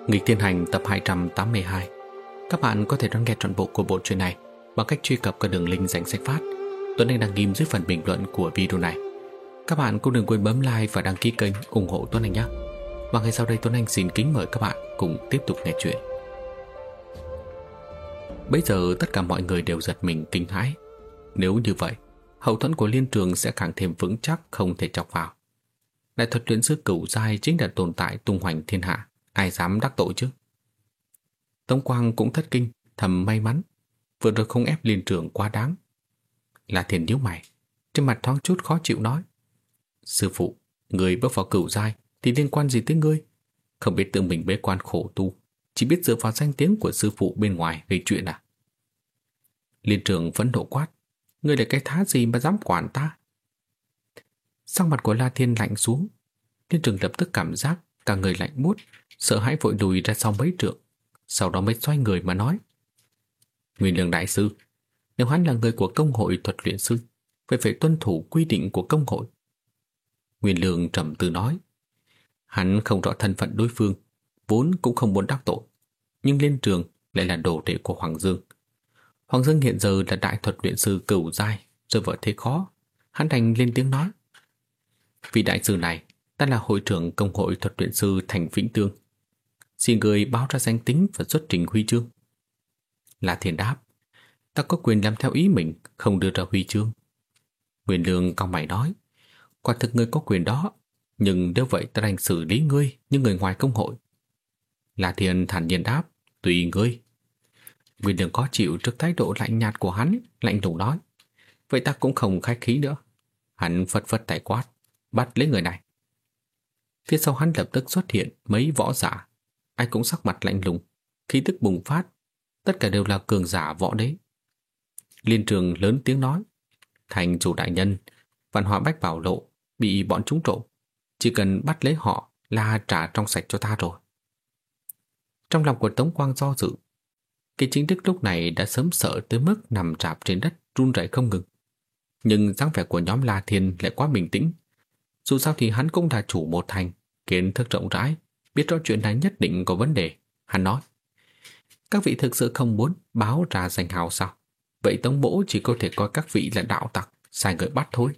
Nghịch Thiên Hành tập 282. Các bạn có thể đón nghe trọn bộ của bộ truyện này bằng cách truy cập qua đường link danh sách phát Tuấn Anh đăng ghim dưới phần bình luận của video này. Các bạn cũng đừng quên bấm like và đăng ký kênh ủng hộ Tuấn Anh nhé. Và ngay sau đây Tuấn Anh xin kính mời các bạn cùng tiếp tục nghe chuyện. Bây giờ tất cả mọi người đều giật mình kinh hãi. Nếu như vậy, hậu thuẫn của Liên Trường sẽ càng thêm vững chắc, không thể chọc vào. Đại thuật luyện sư cửu giai chính là tồn tại tung hoành thiên hạ, ai dám đắc tội chứ? Tống Quang cũng thất kinh, thầm may mắn vừa rồi không ép Liên Trường quá đáng. La Thiên nhíu mày, trên mặt thoáng chút khó chịu nói: sư phụ, người bước vào cửu giai thì liên quan gì tới ngươi? Không biết tự mình bế quan khổ tu, chỉ biết dựa vào danh tiếng của sư phụ bên ngoài gây chuyện à? Liên Trường phẫn nộ quát: ngươi là cái thá gì mà dám quản ta? Sắc mặt của La Thiên lạnh xuống. Liên Trường lập tức cảm giác cả người lạnh buốt, sợ hãi vội lùi ra sau mấy trượng, sau đó mới xoay người mà nói: Nguyên Lương đại sư, nếu hắn là người của công hội thuật luyện sư, phải tuân thủ quy định của công hội. Nguyên Lương trầm tư nói: hắn không rõ thân phận đối phương, vốn cũng không muốn đắc tội, nhưng Liên Trường lại là đồ đệ của Hoàng Dương. Hoàng Dương hiện giờ là đại thuật luyện sư cửu giai, rơi vào thế khó. Hắn đành lên tiếng nói: vị đại sư này, ta là hội trưởng công hội thuật luyện sư thành Vĩnh Tương, xin người báo ra danh tính và xuất trình huy chương. La Thiên đáp: ta có quyền làm theo ý mình, không đưa ra huy chương. Nguyên Lương cau mày nói: quả thực ngươi có quyền đó, nhưng nếu vậy ta đành xử lý ngươi như người ngoài công hội. La Thiên thản nhiên đáp: tùy ngươi. Nguyên Lương có chịu trước thái độ lạnh nhạt của hắn, lạnh lùng nói: vậy ta cũng không khách khí nữa. Hắn phất phất tay quát: bắt lấy người này. Phía sau hắn lập tức xuất hiện mấy võ giả, ai cũng sắc mặt lạnh lùng, khí tức bùng phát, tất cả đều là cường giả võ đế. Liên Trường lớn tiếng nói: thành chủ đại nhân, Văn Hóa Bách Bảo Lộ bị bọn chúng trộm, chỉ cần bắt lấy họ là trả trong sạch cho ta rồi. Trong lòng của Tống Quang do dự. Kỳ Chính Đức lúc này đã sớm sợ tới mức nằm rạp trên đất run rẩy không ngừng, nhưng dáng vẻ của nhóm La Thiên lại quá bình tĩnh. Dù sao thì hắn cũng là chủ một thành, kiến thức rộng rãi, biết rõ chuyện này nhất định có vấn đề. Hắn nói: các vị thực sự không muốn báo ra danh hào sao? Vậy Tống Mỗ chỉ có thể coi các vị là đạo tặc, sai người bắt thôi.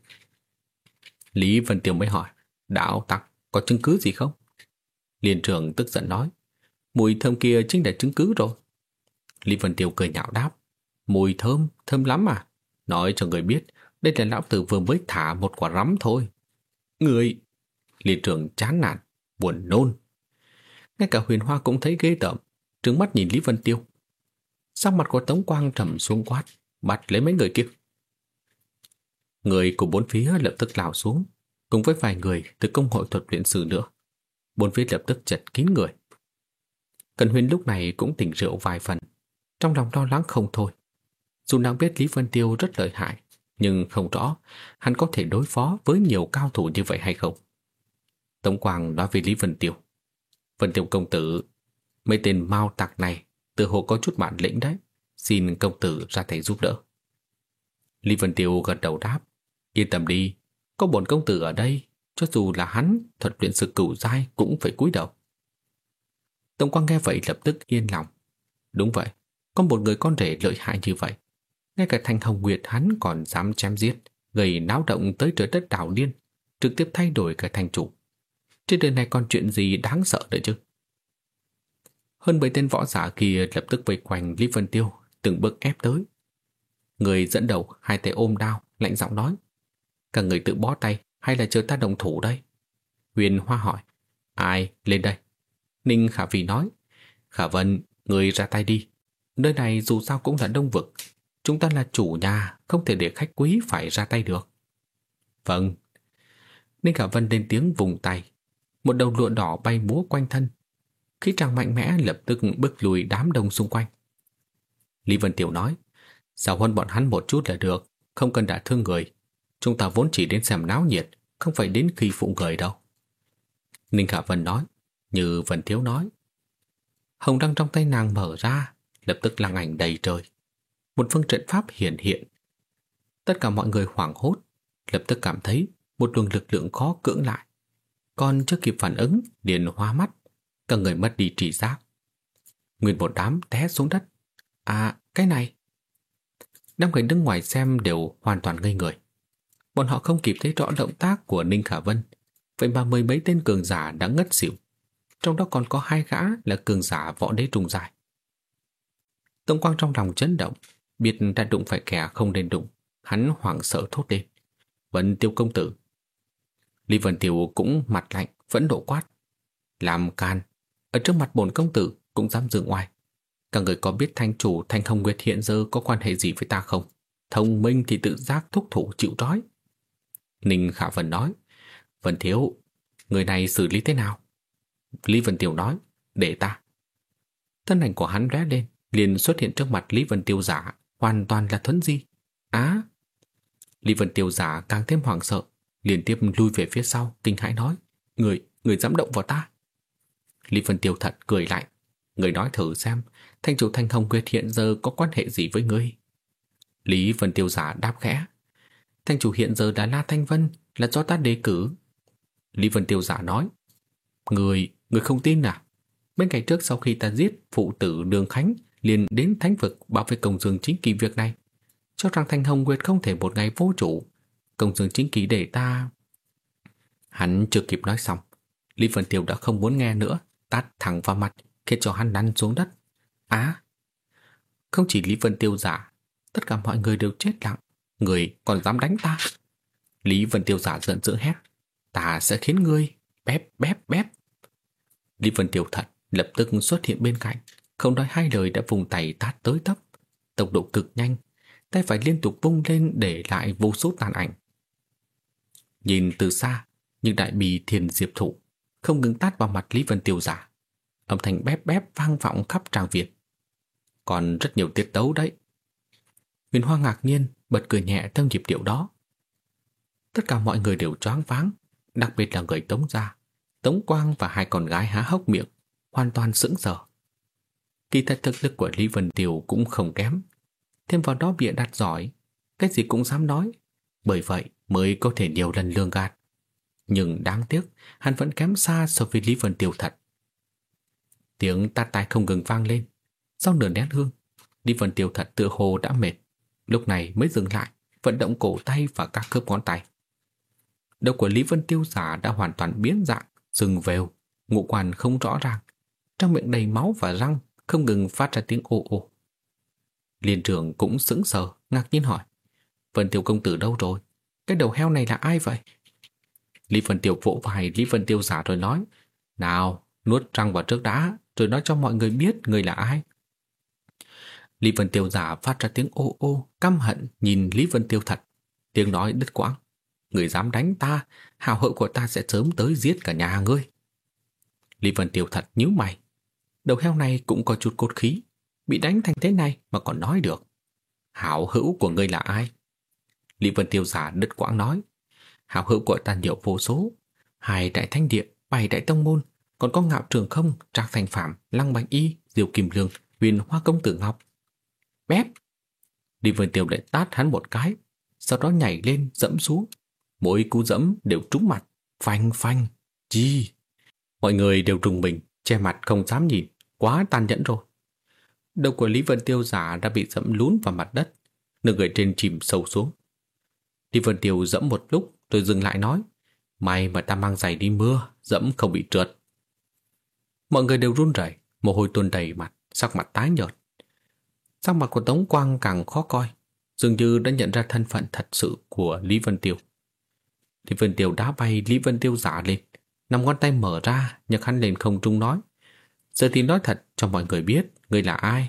Lý Vân Tiêu mới hỏi: đạo tặc có chứng cứ gì không? Liên Trường tức giận nói: mùi thơm kia chính là chứng cứ rồi. Lý Vân Tiêu cười nhạo đáp: mùi thơm, thơm lắm à? Nói cho người biết, đây là lão tử vừa mới thả một quả rắm thôi. Người... Liên Trường chán nản, buồn nôn. Ngay cả Huyền Hoa cũng thấy ghê tởm, trừng mắt nhìn Lý Vân Tiêu. Sắc mặt của Tống Quang trầm xuống quát: bắt lấy mấy người kia. Người của bốn phía lập tức lao xuống, cùng với vài người từ công hội thuật luyện sư nữa. Bốn phía lập tức chật kín người. Cẩn Huyền lúc này cũng tỉnh rượu vài phần, trong lòng lo lắng không thôi. Dù nàng biết Lý Vân Tiêu rất lợi hại, nhưng không rõ hắn có thể đối phó với nhiều cao thủ như vậy hay không. Tống Quang nói với Lý Vân Tiêu: Vân Tiêu công tử, mấy tên mao tặc này tự hồ có chút bản lĩnh đấy, xin công tử ra tay giúp đỡ. Lý Vân Tiêu gật đầu đáp: yên tâm đi, có bổn công tử ở đây, cho dù là hắn thuật luyện sư cửu giai cũng phải cúi đầu. Tống Quang nghe vậy lập tức yên lòng. Đúng vậy, có một người con rể lợi hại như vậy, ngay cả thành Hồng Nguyệt hắn còn dám chém giết, gây náo động tới trời đất đảo điên, trực tiếp thay đổi cả thành chủ. Trên đời này còn chuyện gì đáng sợ nữa chứ? Hơn 7 tên võ giả kia lập tức vây quanh Lý Vân Tiêu, từng bước ép tới. Người dẫn đầu hai tay ôm đao, lạnh giọng nói: các người tự bó tay hay là chờ ta đồng thủ đây? Huyền Hoa hỏi: ai lên đây? Ninh Khả Phi nói: Khả Vân, người ra tay đi. Nơi này dù sao cũng là Đông Vực, chúng ta là chủ nhà, không thể để khách quý phải ra tay được. Vâng. Ninh Khả Vân lên tiếng vùng tay, một đầu lụa đỏ bay múa quanh thân, khí tràng mạnh mẽ lập tức bức lùi đám đông xung quanh. Lý Vân Tiểu nói: giao huấn bọn hắn một chút là được, không cần đả thương người. Chúng ta vốn chỉ đến xem náo nhiệt, không phải đến khi phụ người đâu. Ninh Khả Vân nói, như Vân Thiếu nói. Hồng đăng trong tay nàng mở ra, lập tức lăng ảnh đầy trời. Một phương trận pháp hiện hiện. Tất cả mọi người hoảng hốt, lập tức cảm thấy một luồng lực lượng khó cưỡng lại. Còn chưa kịp phản ứng, liền hoa mắt. Cả người mất đi trí giác. Nguyên một đám té xuống đất. À, cái này. Đám người đứng ngoài xem đều hoàn toàn ngây người. Bọn họ không kịp thấy rõ động tác của Ninh Khả Vân, vậy mà mười mấy tên cường giả đã ngất xỉu. Trong đó còn có 2 gã là cường giả võ đế trung giai. Tông Quang trong lòng chấn động, biết đã đụng phải kẻ không nên đụng, hắn hoảng sợ thốt lên: Vân Tiêu công tử! Lý Vân Tiêu cũng mặt lạnh, phẫn nộ quát: Làm can! Ở trước mặt bổn công tử cũng dám dựng oai! Các người có biết thanh chủ Thanh Hồng Nguyệt hiện giờ có quan hệ gì với ta không? Thông minh thì tự giác thúc thủ chịu trói. Ninh Khả Vân nói: Vân thiếu, người này xử lý thế nào? Lý Vân Tiêu nói: Để ta. Thân ảnh của hắn lóe lên, liền xuất hiện trước mặt Lý Vân Tiêu giả, hoàn toàn là thuấn di. Á! Lý Vân Tiêu giả càng thêm hoảng sợ, liên tiếp lui về phía sau, kinh hãi nói: Người dám động vào ta? Lý Vân Tiêu thật cười lạnh: Người nói thử xem, thanh chủ Thanh Hồng Nguyệt hiện giờ có quan hệ gì với ngươi? Lý Vân Tiêu giả đáp khẽ: Thanh chủ hiện giờ là La Thanh Vân, là do ta đề cử. Lý Vân Tiêu giả nói: Người không tin à? Bên ngày trước sau khi ta giết phụ tử Đường Khánh, liền đến thánh vực bảo vệ Công Dương Chính Kỳ việc này, cho rằng Thanh Hồng Nguyệt không thể một ngày vô chủ. Công Dương Chính Kỳ để ta... Hắn chưa kịp nói xong, Lý Vân Tiêu đã không muốn nghe nữa, tát thẳng vào mặt, khiến cho hắn lăn xuống đất. Á! Không chỉ Lý Vân Tiêu giả, tất cả mọi người đều chết lặng. Người còn dám đánh ta? Lý Vân Tiêu giả giận dữ hét: Ta sẽ khiến ngươi bép. Lý Vân Tiêu thật lập tức xuất hiện bên cạnh, không nói hai lời đã vùng tay tát tới tấp, tốc độ cực nhanh, tay phải liên tục vung lên để lại vô số tàn ảnh. Nhìn từ xa, những đại bì thiền diệp thủ không ngừng tát vào mặt Lý Vân Tiêu giả, âm thanh bép vang vọng khắp tràng viện. Còn rất nhiều tiết tấu đấy. Huyền Hoa ngạc nhiên bật cười nhẹ theo nhịp điệu đó. Tất cả mọi người đều choáng váng, đặc biệt là người Tống gia. Tống Quang và 2 con gái há hốc miệng, hoàn toàn sững sờ. Kỳ thật thực lực của Lý Vân Tiêu cũng không kém, thêm vào đó bịa đặt giỏi, cái gì cũng dám nói, bởi vậy mới có thể nhiều lần lường gạt. Nhưng đáng tiếc, hắn vẫn kém xa so với Lý Vân Tiêu thật. Tiếng tát tai không ngừng vang lên. Sau nửa nén hương, Lý Vân Tiêu thật tựa hồ đã mệt, lúc này mới dừng lại, vận động cổ tay và các khớp ngón tay. Đầu của Lý Vân Tiêu giả đã hoàn toàn biến dạng, sưng vèo, ngũ quan không rõ ràng, trong miệng đầy máu và răng không ngừng phát ra tiếng ô ô. Liên trưởng cũng sững sờ, ngạc nhiên hỏi: Vân Tiêu công tử đâu rồi? Cái đầu heo này là ai vậy? Lý Vân Tiêu vỗ vai Lý Vân Tiêu giả rồi nói: Nào, nuốt răng vào trước đã, rồi nói cho mọi người biết người là ai. Lý Vân Tiêu giả phát ra tiếng ô ô, căm hận nhìn Lý Vân Tiêu thật. Tiếng nói đứt quãng: Người dám đánh ta, hào hữu của ta sẽ sớm tới giết cả nhà ngươi. Lý Vân Tiêu thật nhíu mày. Đầu heo này cũng có chút cốt khí, bị đánh thành thế này mà còn nói được. Hảo hữu của ngươi là ai? Lý Vân Tiêu giả đứt quãng nói: Hảo hữu của ta nhiều vô số, 2 đại thánh địa, 7 đại tông môn, còn có Ngạo Trường Không, Trạc Thành Phạm, Lăng Bạch Y, Diêu Kim Lương, Huyền Hoa Công Tử Ngọc. Bép! Lý Vân Tiêu lại tát hắn một cái, sau đó nhảy lên dẫm xuống. Mỗi cú dẫm đều trúng mặt, phanh phanh. Chi! Mọi người đều rùng mình, che mặt không dám nhìn, quá tàn nhẫn rồi. Đầu của Lý Vân Tiêu giả đã bị dẫm lún vào mặt đất, nửa người trên chìm sâu xuống. Lý Vân Tiêu dẫm một lúc rồi dừng lại nói: May mà ta mang giày đi mưa, dẫm không bị trượt. Mọi người đều run rẩy, mồ hôi tuôn đầy mặt, sắc mặt tái nhợt. Sắc mặt của Tống Quang càng khó coi, dường như đã nhận ra thân phận thật sự của Lý Vân Tiêu. Lý Vân Tiêu đá bay Lý Vân Tiêu giả lên, 5 ngón tay mở ra, nhấc hắn lên không trung nói: Giờ thì nói thật cho mọi người biết người là ai.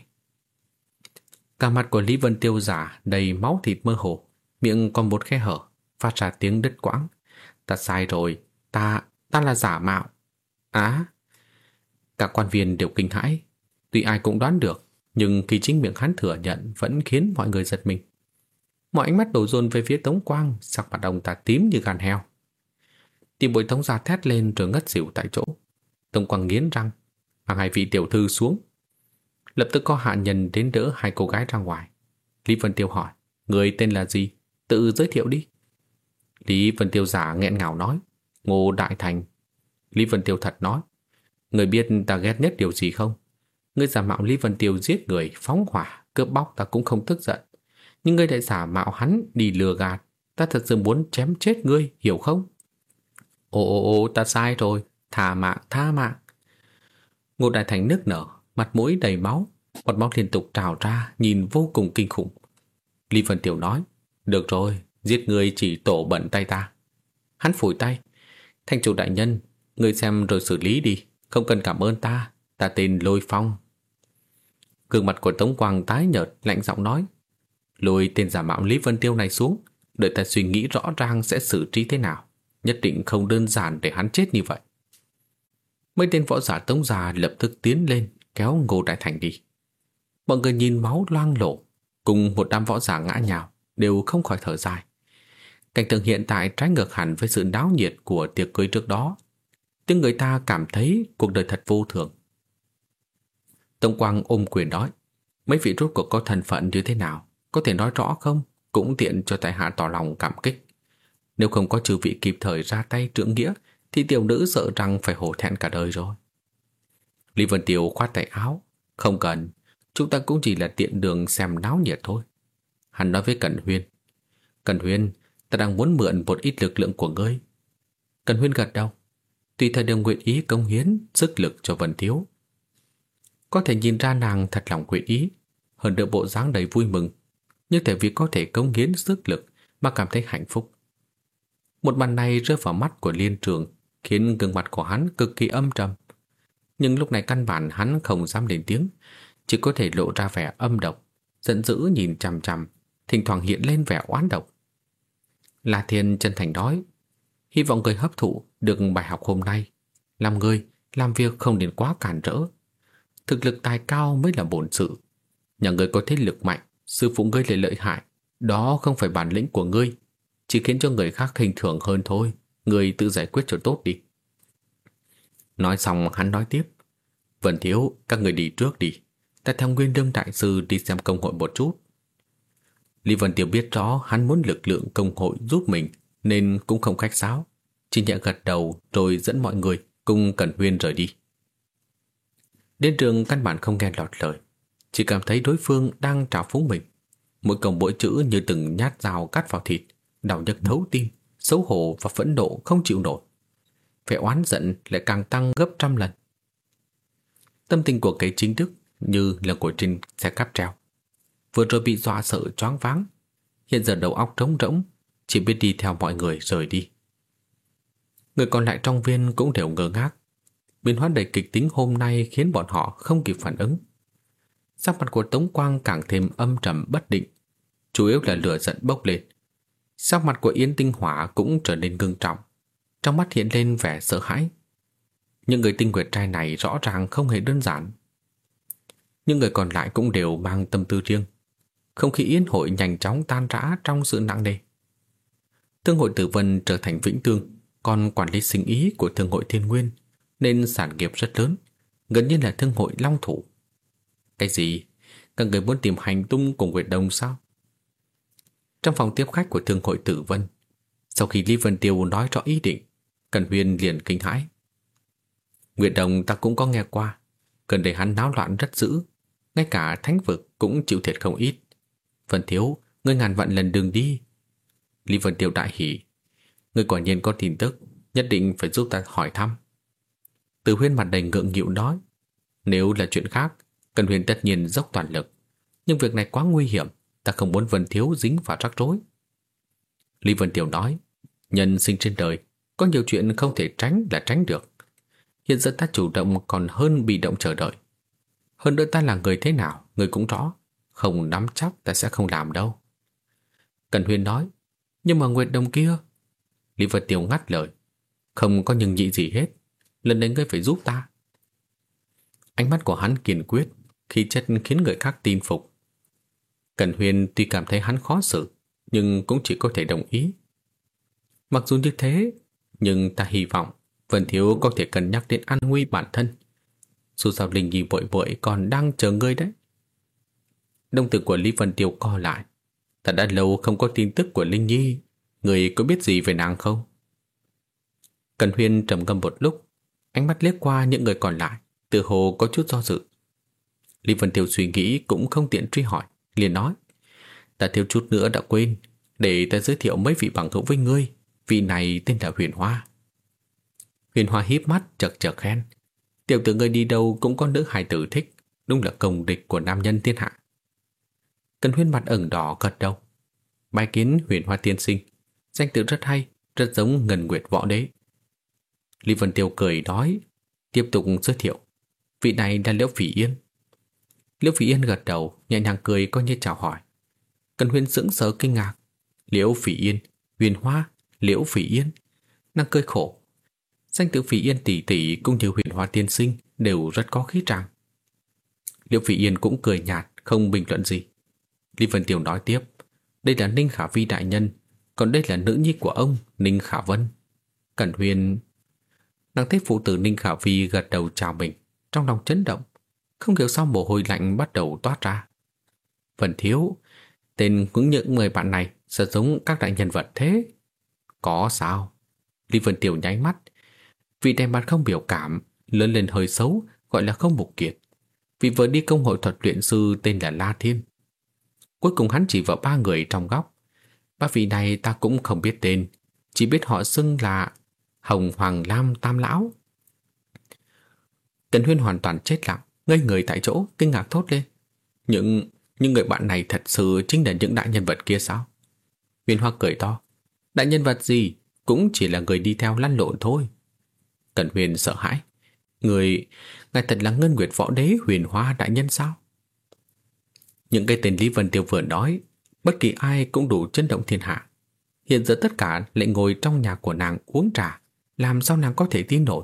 Cả mặt của Lý Vân Tiêu giả đầy máu thịt mơ hồ, miệng còn một khe hở, phát ra tiếng đứt quãng: Ta sai rồi, ta là giả mạo. Á! Cả quan viên đều kinh hãi. Tuy ai cũng đoán được, nhưng khi chính miệng hắn thừa nhận vẫn khiến mọi người giật mình. Mọi ánh mắt đổ dồn về phía Tống Quang, sắc mặt ông ta tím như gan heo. Tìm Bội Tống ra thét lên rồi ngất xỉu tại chỗ. Tống Quang nghiến răng, mang 2 vị tiểu thư xuống. Lập tức có hạ nhân đến đỡ 2 cô gái ra ngoài. Lý Vân Tiêu hỏi: Người tên là gì? Tự giới thiệu đi. Lý Vân Tiêu giả nghẹn ngào nói: Ngô Đại Thành. Lý Vân Tiêu thật nói: Người biết ta ghét nhất điều gì không? Ngươi giả mạo Lý Vân Tiêu giết người, phóng hỏa, cướp bóc ta cũng không tức giận. Nhưng ngươi lại giả mạo hắn đi lừa gạt. Ta thật sự muốn chém chết ngươi, hiểu không? Ồ, ta sai rồi. Tha mạng, tha mạng. Ngô Đại Thành nức nở, mặt mũi đầy máu, bọt máu liên tục trào ra, nhìn vô cùng kinh khủng. Lý Vân Tiêu nói, được rồi, giết ngươi chỉ tổ bẩn tay ta. Hắn phủi tay, Thành chủ đại nhân, ngươi xem rồi xử lý đi, không cần cảm ơn ta, ta tên Lôi Phong. Gương mặt của Tống Quang tái nhợt, lạnh giọng nói, lôi tên giả mạo Lý Vân Tiêu này xuống, đợi ta suy nghĩ rõ ràng sẽ xử trí thế nào, nhất định không đơn giản để hắn chết như vậy. Mấy tên võ giả Tống già lập tức tiến lên, kéo Ngô Đại Thành đi. Mọi người nhìn máu loang lổ, cùng một đám võ giả ngã nhào, đều không khỏi thở dài. Cảnh tượng hiện tại trái ngược hẳn với sự náo nhiệt của tiệc cưới trước đó. Tiếng người ta cảm thấy cuộc đời thật vô thường. Tống Quang ôm quyền nói, mấy vị rốt cuộc có thân phận như thế nào, có thể nói rõ không? Cũng tiện cho tại hạ tỏ lòng cảm kích. Nếu không có chư vị kịp thời ra tay trượng nghĩa, thì tiểu nữ sợ rằng phải hổ thẹn cả đời rồi. Lý Vân Tiêu khoát tay áo, không cần, chúng ta cũng chỉ là tiện đường xem náo nhiệt thôi. Hắn nói với Cẩn Huyên, Cẩn Huyên, ta đang muốn mượn một ít lực lượng của ngươi. Cẩn Huyên gật đầu, tùy thời đều nguyện ý cống hiến sức lực cho Vân Thiếu. Có thể nhìn ra nàng thật lòng nguyện ý, hơn nữa bộ dáng đầy vui mừng, như thể vì có thể cống hiến sức lực mà cảm thấy hạnh phúc. Một màn này rơi vào mắt của Liên Trường, khiến gương mặt của hắn cực kỳ âm trầm. Nhưng lúc này căn bản hắn không dám lên tiếng, chỉ có thể lộ ra vẻ âm độc, giận dữ nhìn chằm chằm, thỉnh thoảng hiện lên vẻ oán độc. La Thiên chân thành nói, hy vọng người hấp thụ được bài học hôm nay, làm người làm việc không nên quá cản rỡ. Thực lực tài cao mới là bổn sự. Nhà ngươi có thế lực mạnh, sư phụ ngươi lại lợi hại, đó không phải bản lĩnh của ngươi, chỉ khiến cho người khác khinh thường hơn thôi. Ngươi tự giải quyết cho tốt đi. Nói xong hắn nói tiếp, Vân Thiếu, các người đi trước đi, ta theo Nguyên Đương đại sư đi xem công hội một chút. Lý Vân Tiêu biết rõ hắn muốn lực lượng công hội giúp mình, nên cũng không khách sáo, chỉ nhẹ gật đầu rồi dẫn mọi người cùng Cẩn Huyên rời đi. Đến trường căn bản không nghe lọt lời, chỉ cảm thấy đối phương đang trào phúng mình. Mỗi câu mỗi chữ như từng nhát dao cắt vào thịt, đau nhức thấu tim, xấu hổ và phẫn nộ không chịu nổi. Vẻ oán giận lại càng tăng gấp trăm lần. Tâm tình của cái chính đức như là ngồi trên xe cáp treo. Vừa rồi bị dọa sợ choáng váng, hiện giờ đầu óc trống rỗng, chỉ biết đi theo mọi người rời đi. Người còn lại trong viên cũng đều ngơ ngác. Biến hóa đầy kịch tính hôm nay khiến bọn họ không kịp phản ứng. Sắc mặt của Tống Quang càng thêm âm trầm bất định, chủ yếu là lửa giận bốc lên. Sắc mặt của Yến Tinh Hỏa cũng trở nên ngưng trọng, trong mắt hiện lên vẻ sợ hãi. Những người tinh nguyệt trai này rõ ràng không hề đơn giản. Những người còn lại cũng đều mang tâm tư riêng. Không khí yến hội nhanh chóng tan rã trong sự nặng nề. Thương hội Tử Vân trở thành Vĩnh Tương, còn quản lý sinh ý của Thương hội Thiên Nguyên, nên sản nghiệp rất lớn, gần như là Thương hội Long Thủ. Cái gì? Các người muốn tìm hành tung của Nguyệt Đồng sao? Trong phòng tiếp khách của Thương hội Tử Vân, sau khi Lý Vân Tiêu nói rõ ý định, Cẩn Huyên liền kinh hãi. Nguyệt Đồng ta cũng có nghe qua, gần đây hắn náo loạn rất dữ, ngay cả thánh vực cũng chịu thiệt không ít. Vân Thiếu, ngươi ngàn vạn lần đừng đi. Lý Vân Tiêu đại hỉ, ngươi quả nhiên có tin tức, nhất định phải giúp ta hỏi thăm. Từ Huyên mặt đầy ngượng nghịu nói, nếu là chuyện khác, Cẩn Huyên tất nhiên dốc toàn lực, nhưng việc này quá nguy hiểm, ta không muốn Vân Thiếu dính vào rắc rối. Lý Vân Tiêu nói, nhân sinh trên đời, có nhiều chuyện không thể tránh là tránh được. Hiện giờ ta chủ động còn hơn bị động chờ đợi. Hơn nữa ta là người thế nào, người cũng rõ, không nắm chắc ta sẽ không làm đâu. Cẩn Huyên nói, nhưng mà Nguyệt Đồng kia. Lý Vân Tiêu ngắt lời, không có nhưng nhị gì hết, lần này ngươi phải giúp ta. Ánh mắt của hắn kiên quyết, khí chất khiến người khác tin phục. Cẩn Huyên tuy cảm thấy hắn khó xử, nhưng cũng chỉ có thể đồng ý. Mặc dù như thế, nhưng ta hy vọng Vân Thiếu có thể cân nhắc đến an nguy bản thân. Dù sao Linh Nhi vội vội còn đang chờ ngươi đấy. Đồng tử của Lý Vân Tiêu co lại. Ta đã lâu không có tin tức của Linh Nhi, người có biết gì về nàng không? Cẩn Huyên trầm ngâm một lúc, Ánh mắt liếc qua những người còn lại, tựa hồ có chút do dự. Lý Vân Tiêu suy nghĩ cũng không tiện truy hỏi, liền nói: Ta thiếu chút nữa đã quên, để ta giới thiệu mấy vị bằng hữu với ngươi. Vị này tên là Huyền Hoa. Huyền Hoa híp mắt chật chật khen: Tiểu tử ngươi đi đâu cũng có nữ hài tử thích, đúng là công địch của nam nhân thiên hạ. Cần Huyên mặt ửng đỏ gật đầu: Bái kiến Huyền Hoa tiên sinh, danh tự rất hay, rất giống Ngân Nguyệt Võ Đế. Lý Vân Tiêu cười nói, tiếp tục giới thiệu: Vị này là Liễu Phỉ Yên. Liễu Phỉ Yên gật đầu, nhẹ nhàng cười coi như chào hỏi. Cần Huyên sững sờ kinh ngạc: Liễu Phỉ Yên, Huyền Hoa, Liễu Phỉ Yên. Nàng cười khổ: danh tự Phỉ Yên tỷ tỷ cũng như Huyền Hoa tiên sinh đều rất có khí tràng. Liễu Phỉ Yên cũng cười nhạt, không bình luận gì. Lý Vân Tiêu nói tiếp: Đây là Ninh Khả Vi đại nhân, còn đây là nữ nhi của ông, Ninh Khả Vân. Cẩn Huyên. Nàng thấy phụ tử Ninh Khả Vi gật đầu chào mình, trong lòng chấn động, không hiểu sao mồ hôi lạnh bắt đầu toát ra. Vân thiếu, tên của những người bạn này sẽ giống các đại nhân vật thế. Có sao? Lý Vân Tiêu nháy mắt. Vị đẹp mặt không biểu cảm, lớn lên hơi xấu, gọi là Không Mục Kiệt. Vị vừa đi công hội thuật luyện sư tên là La Thiên. Cuối cùng hắn chỉ vợ 3 người trong góc. 3 vị này ta cũng không biết tên, chỉ biết họ xưng là Hồng Hoàng Lam Tam Lão. Tần Huyên hoàn toàn chết lặng, ngây người tại chỗ, kinh ngạc thốt lên: những người bạn này thật sự chính là những đại nhân vật kia sao? Huyền Hoa cười to: Đại nhân vật gì, cũng chỉ là người đi theo lăn lộn thôi. Tần Huyền sợ hãi: Ngài thật là Ngân Nguyệt Võ Đế Huyền Hoa đại nhân sao? Những cái tên Lý Vân Tiêu vừa nói, bất kỳ ai cũng đủ chấn động thiên hạ. Hiện giờ tất cả lại ngồi trong nhà của nàng uống trà, làm sao nàng có thể tin nổi?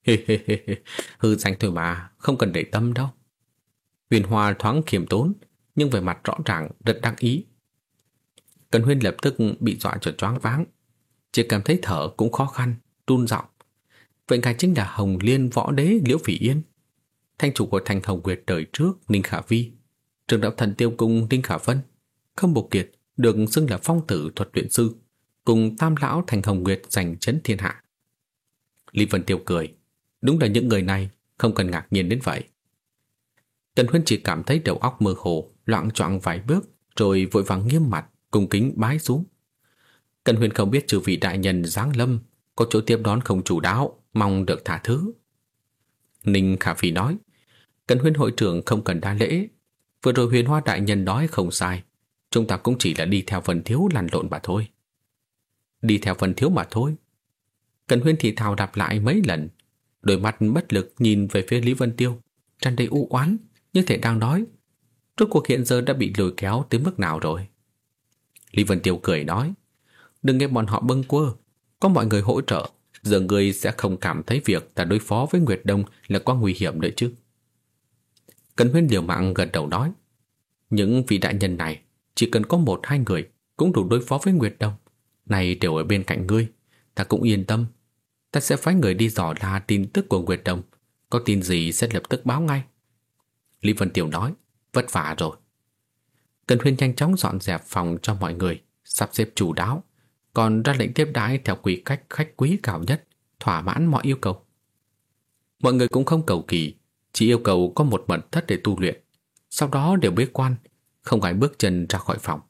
Hư danh thôi mà, không cần để tâm đâu. Huyền Hoa thoáng khiêm tốn, nhưng về mặt rõ ràng rất đắc ý. Cần Huyên lập tức bị dọa cho choáng váng, chỉ cảm thấy thở cũng khó khăn, run giọng: Vậy ngài chính là Hồng Liên Võ Đế Liễu Phỉ Yên, thanh chủ của thành Hồng Nguyệt đời trước Ninh Khả Vi, trường đạo Thần Tiêu Cung Ninh Khả Vân, Không Mục Kiệt được xưng là phong tử thuật luyện sư, cùng Tam Lão thành Hồng Nguyệt giành chấn thiên hạ. Lý Vân Tiêu cười: Đúng là những người này, không cần ngạc nhiên đến vậy. Tần Huyên chỉ cảm thấy đầu óc mơ hồ, loạng choạng vài bước, rồi vội vàng nghiêm mặt, cung kính bái xuống. Tần Huyên không biết chư vị đại nhân giáng lâm, có chỗ tiếp đón không chủ đáo, mong được tha thứ. Ninh Khả Phi nói: Tần Huyên hội trưởng không cần đa lễ, vừa rồi Huyền Hoa đại nhân nói không sai, chúng ta cũng chỉ là đi theo Vân thiếu lăn lộn mà thôi. Đi theo Vân thiếu mà thôi. Tần Huyên thì thào đáp lại mấy lần, đôi mắt bất lực nhìn về phía Lý Vân Tiêu, tràn đầy u oán, như thể đang nói: Rốt cuộc hiện giờ đã bị lôi kéo tới mức nào rồi? Lý Vân Tiêu cười nói: Đừng nghe bọn họ bâng quơ, có mọi người hỗ trợ, giờ ngươi sẽ không cảm thấy việc ta đối phó với Nguyệt Đông là quá nguy hiểm nữa chứ. Cần Huyên liều mạng gật đầu nói: Những vị đại nhân này chỉ cần có 1-2 người cũng đủ đối phó với Nguyệt Đông, này đều ở bên cạnh ngươi, ta cũng yên tâm. Ta sẽ phái người đi dò la tin tức của Nguyệt Đông, có tin gì sẽ lập tức báo ngay. Lý Vân Tiêu nói: Vất vả rồi. Cần Huyên nhanh chóng dọn dẹp phòng cho mọi người, sắp xếp chu đáo, còn ra lệnh tiếp đãi theo quy cách khách quý cao nhất, thỏa mãn mọi yêu cầu. Mọi người cũng không cầu kỳ, chỉ yêu cầu có một mật thất để tu luyện, sau đó đều bế quan, không ai bước chân ra khỏi phòng.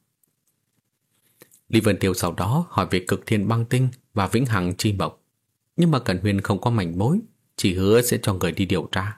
Lý Vân Tiêu sau đó hỏi về Cực Thiên Băng Tinh và Vĩnh Hằng Chi Mộc, nhưng mà Cẩn Huyên không có manh mối, chỉ hứa sẽ cho người đi điều tra.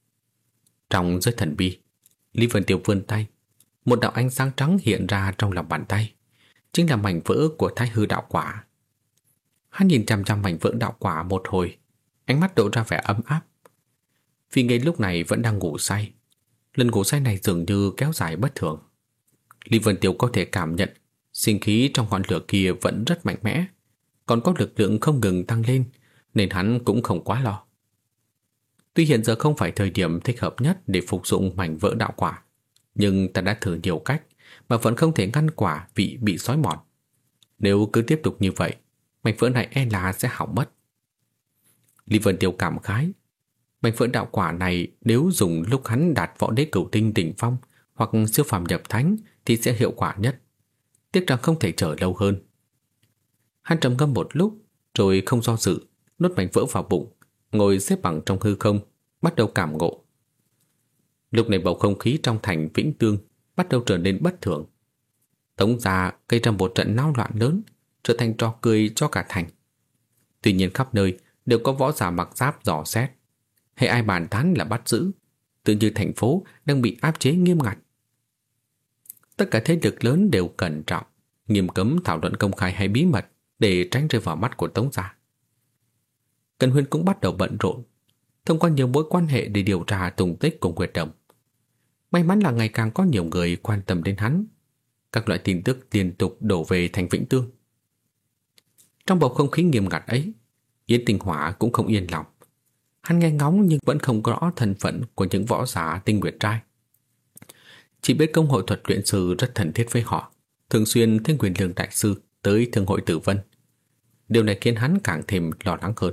Trong giới thần bi, Lý Vân Tiêu vươn tay, một đạo ánh sáng trắng hiện ra trong lòng bàn tay, chính là mảnh vỡ của Thái Hư đạo quả. Hắn nhìn chằm chằm mảnh vỡ đạo quả một hồi, ánh mắt đổ ra vẻ ấm áp. Vì ngay lúc này vẫn đang ngủ say, lần ngủ say này dường như kéo dài bất thường. Lý Vân Tiêu có thể cảm nhận sinh khí trong ngọn lửa kia vẫn rất mạnh mẽ, còn có lực lượng không ngừng tăng lên, nên hắn cũng không quá lo. Tuy hiện giờ không phải thời điểm thích hợp nhất để phục dụng mảnh vỡ đạo quả, nhưng ta đã thử nhiều cách mà vẫn không thể ngăn quả vị bị xói mòn. Nếu cứ tiếp tục như vậy, mảnh vỡ này e là sẽ hỏng mất. Lý Vân Tiêu cảm khái, mảnh vỡ đạo quả này nếu dùng lúc hắn đạt võ đế cửu tinh đỉnh phong hoặc siêu phàm nhập thánh thì sẽ hiệu quả nhất. Tiếc rằng không thể chờ lâu hơn. Hắn trầm ngâm một lúc, rồi không do dự, nuốt mảnh vỡ vào bụng, ngồi xếp bằng trong hư không, bắt đầu cảm ngộ. Lúc này bầu không khí trong thành Vĩnh Tương bắt đầu trở nên bất thường. Tống gia gây ra một trận náo loạn lớn, trở thành trò cười cho cả thành. Tuy nhiên khắp nơi đều có võ giả mặc giáp dò xét. Hễ ai bàn tán là bắt giữ, tự như thành phố đang bị áp chế nghiêm ngặt. Tất cả thế lực lớn đều cẩn trọng, nghiêm cấm thảo luận công khai hay bí mật để tránh rơi vào mắt của Tống gia. Cận Huyên cũng bắt đầu bận rộn, thông qua nhiều mối quan hệ để điều tra tung tích của Nguyệt Đồng. May mắn là ngày càng có nhiều người quan tâm đến hắn. Các loại tin tức liên tục đổ về thành Vĩnh Tương. Trong bầu không khí nghiêm ngặt ấy, Yến Tinh Hỏa cũng không yên lòng. Hắn nghe ngóng nhưng vẫn không rõ thân phận của những võ giả Tinh Nguyệt trai. Chỉ biết công hội thuật luyện sư rất thân thiết với họ, thường xuyên thấy Quyền Lương đại sư tới thương hội Tử Vân. Điều này khiến hắn càng thêm lo lắng hơn.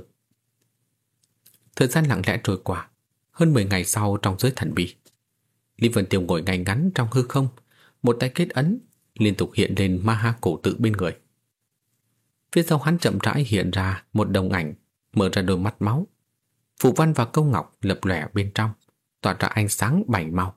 Thời gian lặng lẽ trôi qua. Hơn 10 ngày sau, trong giới thần bí, Lý Vân Tiêu ngồi ngay ngắn trong hư không, một tay kết ấn liên tục hiện lên ma ha cổ tự bên người. Phía sau hắn chậm rãi hiện ra một đồng ảnh, mở ra đôi mắt máu. Phù văn và câu ngọc lập lòe bên trong, tỏa ra ánh sáng bảy màu.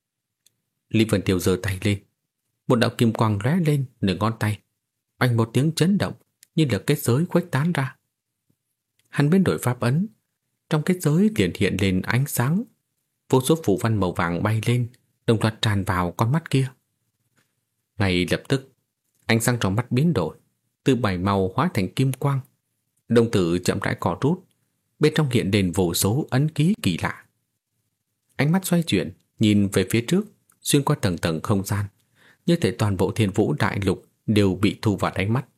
Lý Vân Tiêu giơ tay lên, một đạo kim quang lóe lên nửa ngón tay, oanh một tiếng chấn động như là kết giới khuếch tán ra. Hắn biến đổi pháp ấn, trong kết giới liền hiện lên ánh sáng, vô số phù văn màu vàng bay lên, đồng loạt tràn vào con mắt kia. Ngay lập tức, ánh sáng trong mắt biến đổi, từ bảy màu hóa thành kim quang. Đồng tử chậm rãi co rút, bên trong hiện lên vô số ấn ký kỳ lạ. Ánh mắt xoay chuyển, nhìn về phía trước, xuyên qua tầng tầng không gian, như thể toàn bộ Thiên Vũ đại lục đều bị thu vào đáy mắt.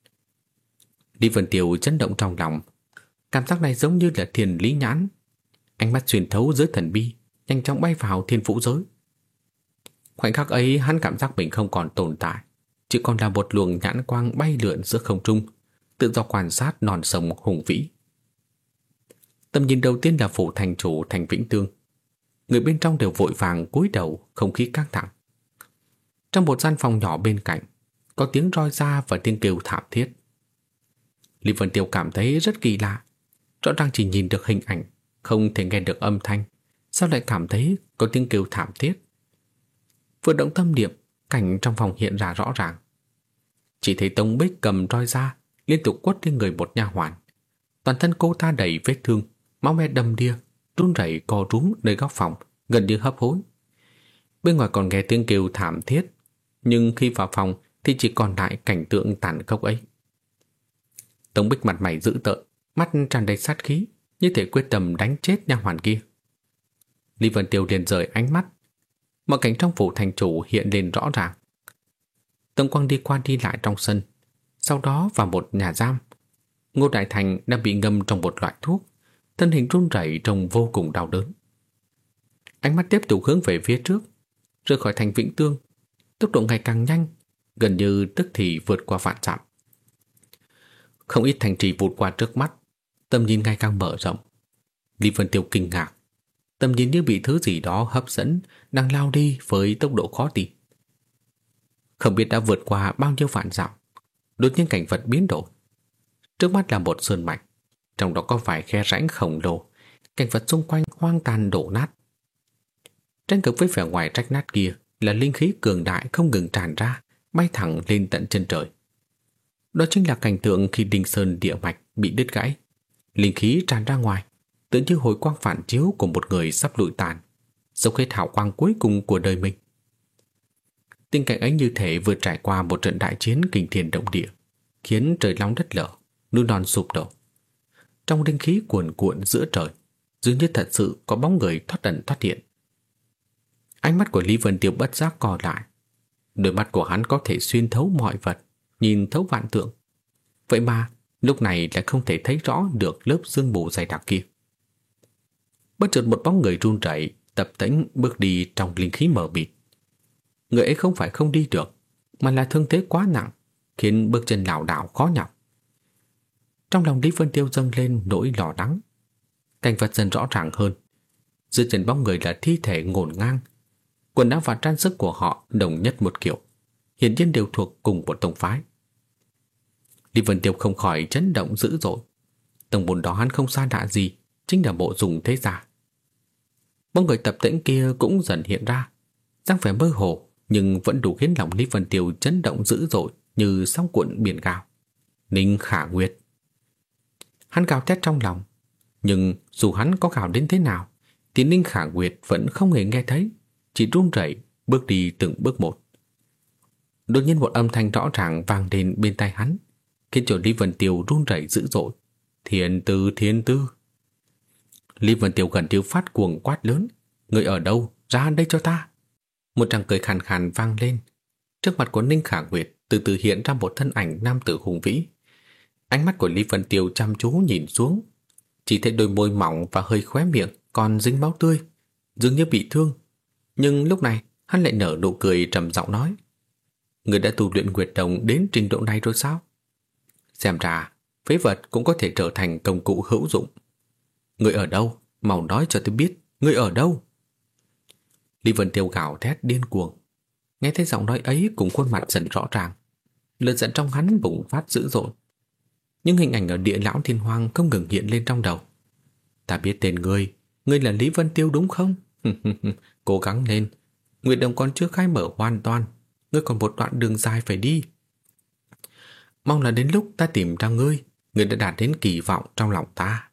Lý Vân Tiêu chấn động trong lòng, cảm giác này giống như là thiên lý nhãn. Ánh mắt xuyên thấu giới thần bi, nhanh chóng bay vào Thiên Vũ giới. Khoảnh khắc ấy hắn cảm giác mình không còn tồn tại, chỉ còn là một luồng nhãn quang bay lượn giữa không trung, tự do quan sát non sông hùng vĩ. Tầm nhìn đầu tiên là phủ thành chủ thành Vĩnh Tương. Người bên trong đều vội vàng cúi đầu, không khí căng thẳng. Trong một gian phòng nhỏ bên cạnh, có tiếng roi da và tiếng kêu thảm thiết. Lý Vân Tiêu cảm thấy rất kỳ lạ. Rõ ràng chỉ nhìn được hình ảnh, không thể nghe được âm thanh, sao lại cảm thấy có tiếng kêu thảm thiết? Vừa động tâm niệm, cảnh trong phòng hiện ra rõ ràng. Chỉ thấy Tống Bích cầm roi da liên tục quất lên người một nha hoàn. Toàn thân cô ta đầy vết thương, máu me đầm đìa, run rẩy co rúm nơi góc phòng, gần như hấp hối. Bên ngoài còn nghe tiếng kêu thảm thiết, nhưng khi vào phòng thì chỉ còn lại cảnh tượng tàn khốc ấy. Tống Bích mặt mày dữ tợn, mắt tràn đầy sát khí, như thể quyết tâm đánh chết nha hoàn kia. Lý Vân Tiêu liền rời ánh mắt, mọi cảnh trong phủ thành chủ hiện lên rõ ràng. Tống Quang đi qua đi lại trong sân, sau đó vào một nhà giam. Ngô Đại Thành đang bị ngâm trong một loại thuốc, thân hình run rẩy trông vô cùng đau đớn. Ánh mắt tiếp tục hướng về phía trước, rời khỏi thành Vĩnh Tương, tốc độ ngày càng nhanh, gần như tức thì vượt qua vạn dặm. Không ít thành trì vụt qua trước mắt, tầm nhìn ngày càng mở rộng. Lý Vân Tiêu kinh ngạc, tầm nhìn như bị thứ gì đó hấp dẫn, đang lao đi với tốc độ khó tin. Không biết đã vượt qua bao nhiêu vạn dặm, đột nhiên cảnh vật biến đổi. Trước mắt là một sơn mạch, trong đó có vài khe rãnh khổng lồ, cảnh vật xung quanh hoang tàn đổ nát. Tranh cực với vẻ ngoài rách nát kia là linh khí cường đại không ngừng tràn ra, bay thẳng lên tận chân trời. Đó chính là cảnh tượng khi Đinh Sơn địa mạch bị đứt gãy, linh khí tràn ra ngoài, tự như hồi quang phản chiếu của một người sắp lụi tàn, dốc hết hào quang cuối cùng của đời mình. Tình cảnh ấy như thể vừa trải qua một trận đại chiến kinh thiên động địa, khiến trời long đất lở, núi non sụp đổ. Trong linh khí cuồn cuộn giữa trời, dường như thật sự có bóng người thoát ẩn thoát hiện. Ánh mắt của Lý Vân Tiêu bất giác co lại. Đôi mắt của hắn có thể xuyên thấu mọi vật, nhìn thấu vạn tượng. Vậy mà lúc này lại không thể thấy rõ được lớp sương mù dày đặc kia. Bất chợt một bóng người run rẩy tập tễnh bước đi trong linh khí mờ mịt. Người ấy không phải không đi được, mà là thương thế quá nặng, khiến bước chân lảo đảo khó nhọc. Trong lòng Lý Vân Tiêu dâng lên nỗi lo lắng. Cảnh vật dần rõ ràng hơn. Dưới chân bóng người là thi thể ngổn ngang. Quần áo và trang sức của họ đồng nhất một kiểu, hiển nhiên đều thuộc cùng một tông phái. Lý Vân Tiêu không khỏi chấn động dữ dội. Tông môn đó hắn không xa lạ gì, chính là Mộ Dung Thế Gia. Bóng người tập tễnh kia cũng dần hiện ra, dáng vẻ mơ hồ nhưng vẫn đủ khiến lòng Lý Vân Tiêu chấn động dữ dội như sóng cuộn biển gào. Ninh Khả Nguyệt. Hắn gào thét trong lòng, nhưng dù hắn có gào đến thế nào thì Ninh Khả Nguyệt vẫn không hề nghe thấy, chỉ run rẩy bước đi từng bước một. Đột nhiên một âm thanh rõ ràng vang lên bên tai hắn, khiến cho Lý Vân Tiêu run rẩy dữ dội. Thiên Tư, Thiên Tư. Lý Vân Tiêu gần như phát cuồng quát lớn. Người ở đâu? Ra đây cho ta. Một tràng cười khàn khàn vang lên. Trước mặt của Ninh Khả Nguyệt từ từ hiện ra một thân ảnh nam tử hùng vĩ. Ánh mắt của Lý Vân Tiêu chăm chú nhìn xuống, chỉ thấy đôi môi mỏng và hơi khóe miệng còn dính máu tươi, dường như bị thương. Nhưng lúc này hắn lại nở nụ cười trầm giọng nói: Người đã tu luyện Nguyệt Đồng đến trình độ này rồi sao? Xem ra phế vật cũng có thể trở thành công cụ hữu dụng. Người ở đâu? Mau nói cho tôi biết, người ở đâu? Lý Vân Tiêu gào thét điên cuồng. Nghe thấy giọng nói ấy cùng khuôn mặt dần rõ ràng, lửa giận trong hắn bùng phát dữ dội. Những hình ảnh ở Địa Lão Thiên Hoang không ngừng hiện lên trong đầu. Ta biết tên ngươi, ngươi là Lý Vân Tiêu đúng không? Cố gắng lên, Nguyệt Đồng còn chưa khai mở hoàn toàn, ngươi còn một đoạn đường dài phải đi. Mong là đến lúc ta tìm ra ngươi, ngươi đã đạt đến kỳ vọng trong lòng ta.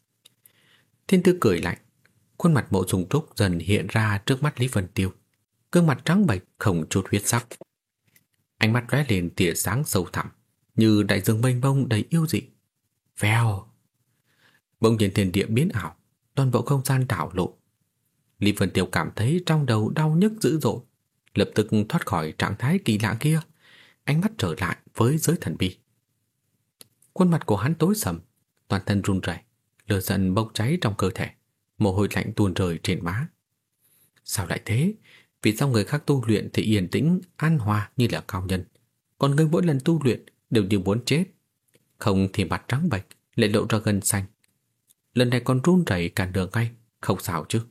Thiên Tư cười lạnh, khuôn mặt Mộ Dung Trúc dần hiện ra trước mắt Lý Vân Tiêu, gương mặt trắng bệch không chút huyết sắc. Ánh mắt lóe lên tia sáng sâu thẳm, như đại dương mênh mông đầy yêu dị. Vèo. Bỗng nhiên thiên địa biến ảo, toàn bộ không gian đảo lộn. Lý Vân Tiêu cảm thấy trong đầu đau nhức dữ dội, lập tức thoát khỏi trạng thái kỳ lạ kia, ánh mắt trở lại với giới thần bi. Khuôn mặt của hắn tối sầm, toàn thân run rẩy, lửa giận bốc cháy trong cơ thể, mồ hôi lạnh tuôn rơi trên má. Sao lại thế? Vì sao người khác tu luyện thì yên tĩnh, an hòa như là cao nhân, còn người mỗi lần tu luyện đều như muốn chết. Không thì mặt trắng bệch, lại lộ ra gân xanh. Lần này còn run rẩy cản đường ngay, không sao chứ?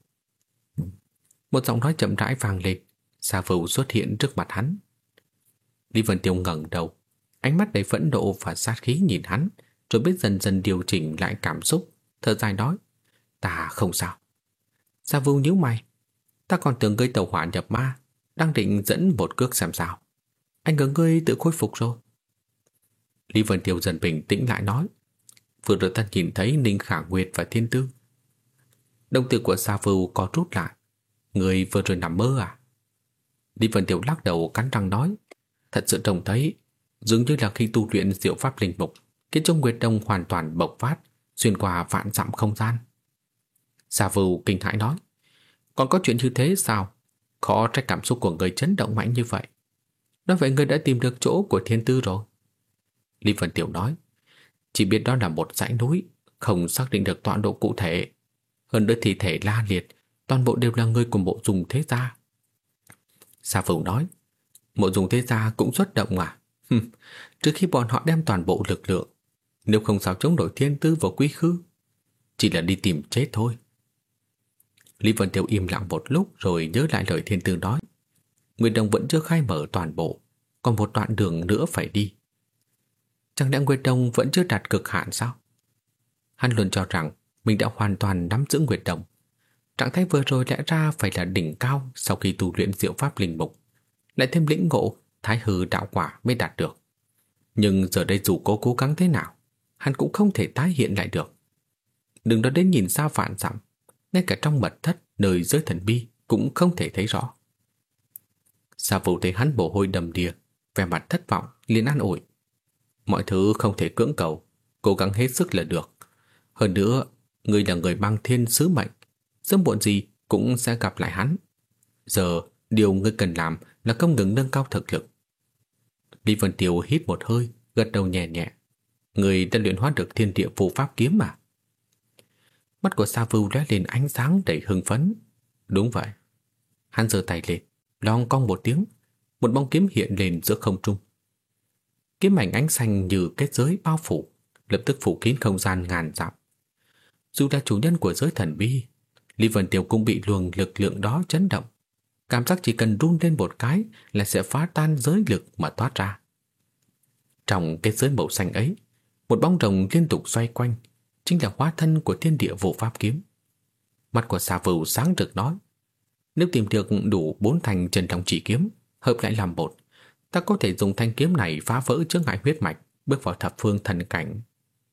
Một giọng nói chậm rãi vang lên, Sa Vưu xuất hiện trước mặt hắn. Lý Vân Tiêu ngẩng đầu, ánh mắt đầy phẫn nộ và sát khí nhìn hắn, rồi biết dần dần điều chỉnh lại cảm xúc, thở dài nói: Ta không sao. Sa Vưu nhíu mày: Ta còn tưởng ngươi tẩu hỏa nhập ma, đang định dẫn một cước xem sao. Anh ngờ ngươi tự khôi phục rồi. Lý Vân Tiêu dần bình tĩnh lại nói: Vừa rồi ta nhìn thấy Ninh Khả Nguyệt và Thiên Tư. Đồng tử của Sa Vưu có rút lại. Ngươi vừa rồi nằm mơ à? Lý Vân Tiêu lắc đầu cắn răng nói: Thật sự trông thấy, dường như là khi tu luyện diệu pháp linh mục, khiến cho Nguyệt Đồng hoàn toàn bộc phát, xuyên qua vạn dặm không gian. Sa Vưu kinh hãi nói: Còn có chuyện như thế sao? Khó trách cảm xúc của người chấn động mạnh như vậy. Nói vậy ngươi đã tìm được chỗ của Thiên Tư rồi. Lý Vân Tiêu nói: Chỉ biết đó là một dãy núi, không xác định được tọa độ cụ thể. Hơn nữa thi thể la liệt, toàn bộ đều là người của Mộ Dung Thế Gia. Sa Vưu nói: Mộ Dung Thế Gia cũng xuất động à? Trước khi bọn họ đem toàn bộ lực lượng, nếu không sao chống nổi Thiên Tư và Quy Khư, chỉ là đi tìm chết thôi. Lý Vân Tiêu im lặng một lúc rồi nhớ lại lời Thiên Tư nói: Nguyệt Đồng vẫn chưa khai mở toàn bộ, còn một đoạn đường nữa phải đi. Chẳng lẽ Nguyệt Đồng vẫn chưa đạt cực hạn sao? Hắn luôn cho rằng mình đã hoàn toàn nắm giữ Nguyệt Đồng. Trạng thái vừa rồi lẽ ra phải là đỉnh cao sau khi tu luyện diệu pháp linh mục, lại thêm lĩnh ngộ thái hư đạo quả mới đạt được. Nhưng giờ đây dù cố gắng thế nào, hắn cũng không thể tái hiện lại được. Đừng nói đến nhìn xa vạn dặm, ngay cả trong mật thất nơi giới thần bi cũng không thể thấy rõ. Sa Vưu thấy hắn mồ hôi đầm đìa, vẻ mặt thất vọng, liền an ủi: Mọi thứ không thể cưỡng cầu, cố gắng hết sức là được. Hơn nữa, ngươi là người mang thiên sứ mệnh, sớm muộn gì cũng sẽ gặp lại hắn. Giờ, điều ngươi cần làm là không ngừng nâng cao thực lực. Lý Vân Tiêu hít một hơi, gật đầu nhẹ nhẹ. Ngươi đã luyện hóa được thiên địa phù pháp kiếm mà. Mắt của Sa Vưu lóe lên ánh sáng đầy hưng phấn. Đúng vậy. Hắn giơ tay lên, loong cong một tiếng, một bóng kiếm hiện lên giữa không trung. Kiếm mảnh ánh xanh như kết giới bao phủ, lập tức phủ kín không gian ngàn dặm. Dù là chủ nhân của giới thần bi, Lý Vân Tiêu cũng bị luồng lực lượng đó chấn động. Cảm giác chỉ cần run lên một cái là sẽ phá tan giới lực mà thoát ra. Trong kết giới màu xanh ấy, một bóng rồng liên tục xoay quanh, chính là hóa thân của thiên địa vô pháp kiếm. Mắt của Sa Vưu sáng rực nói, nếu tìm được đủ 4 thanh chân long chỉ kiếm, hợp lại làm một, ta có thể dùng thanh kiếm này phá vỡ chướng ngại huyết mạch, bước vào thập phương thần cảnh.